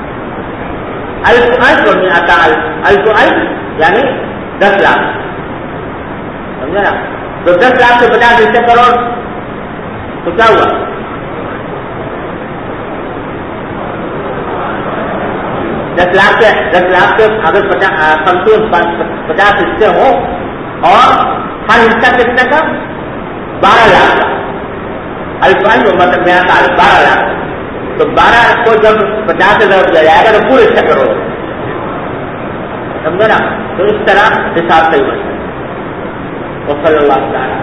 1000 یعنی 10 لاکھ سمجھا نا. تو 10 لاکھ سے 50 حصے کروڑ تو کیا ہوا 10 لاکھ کے اگر 50 حصے ہوں اور ہر حصہ کتنے کا 12 لاکھ کا. الفان مطلب 12 لاکھ. تو 12 کو جب 50 سے ضرب دیا جائے گا تو پورے 6 کروڑ سمجھے نا. تو اس طرح حساب صحیح بنتا ہے. وصلی اللہ تعالی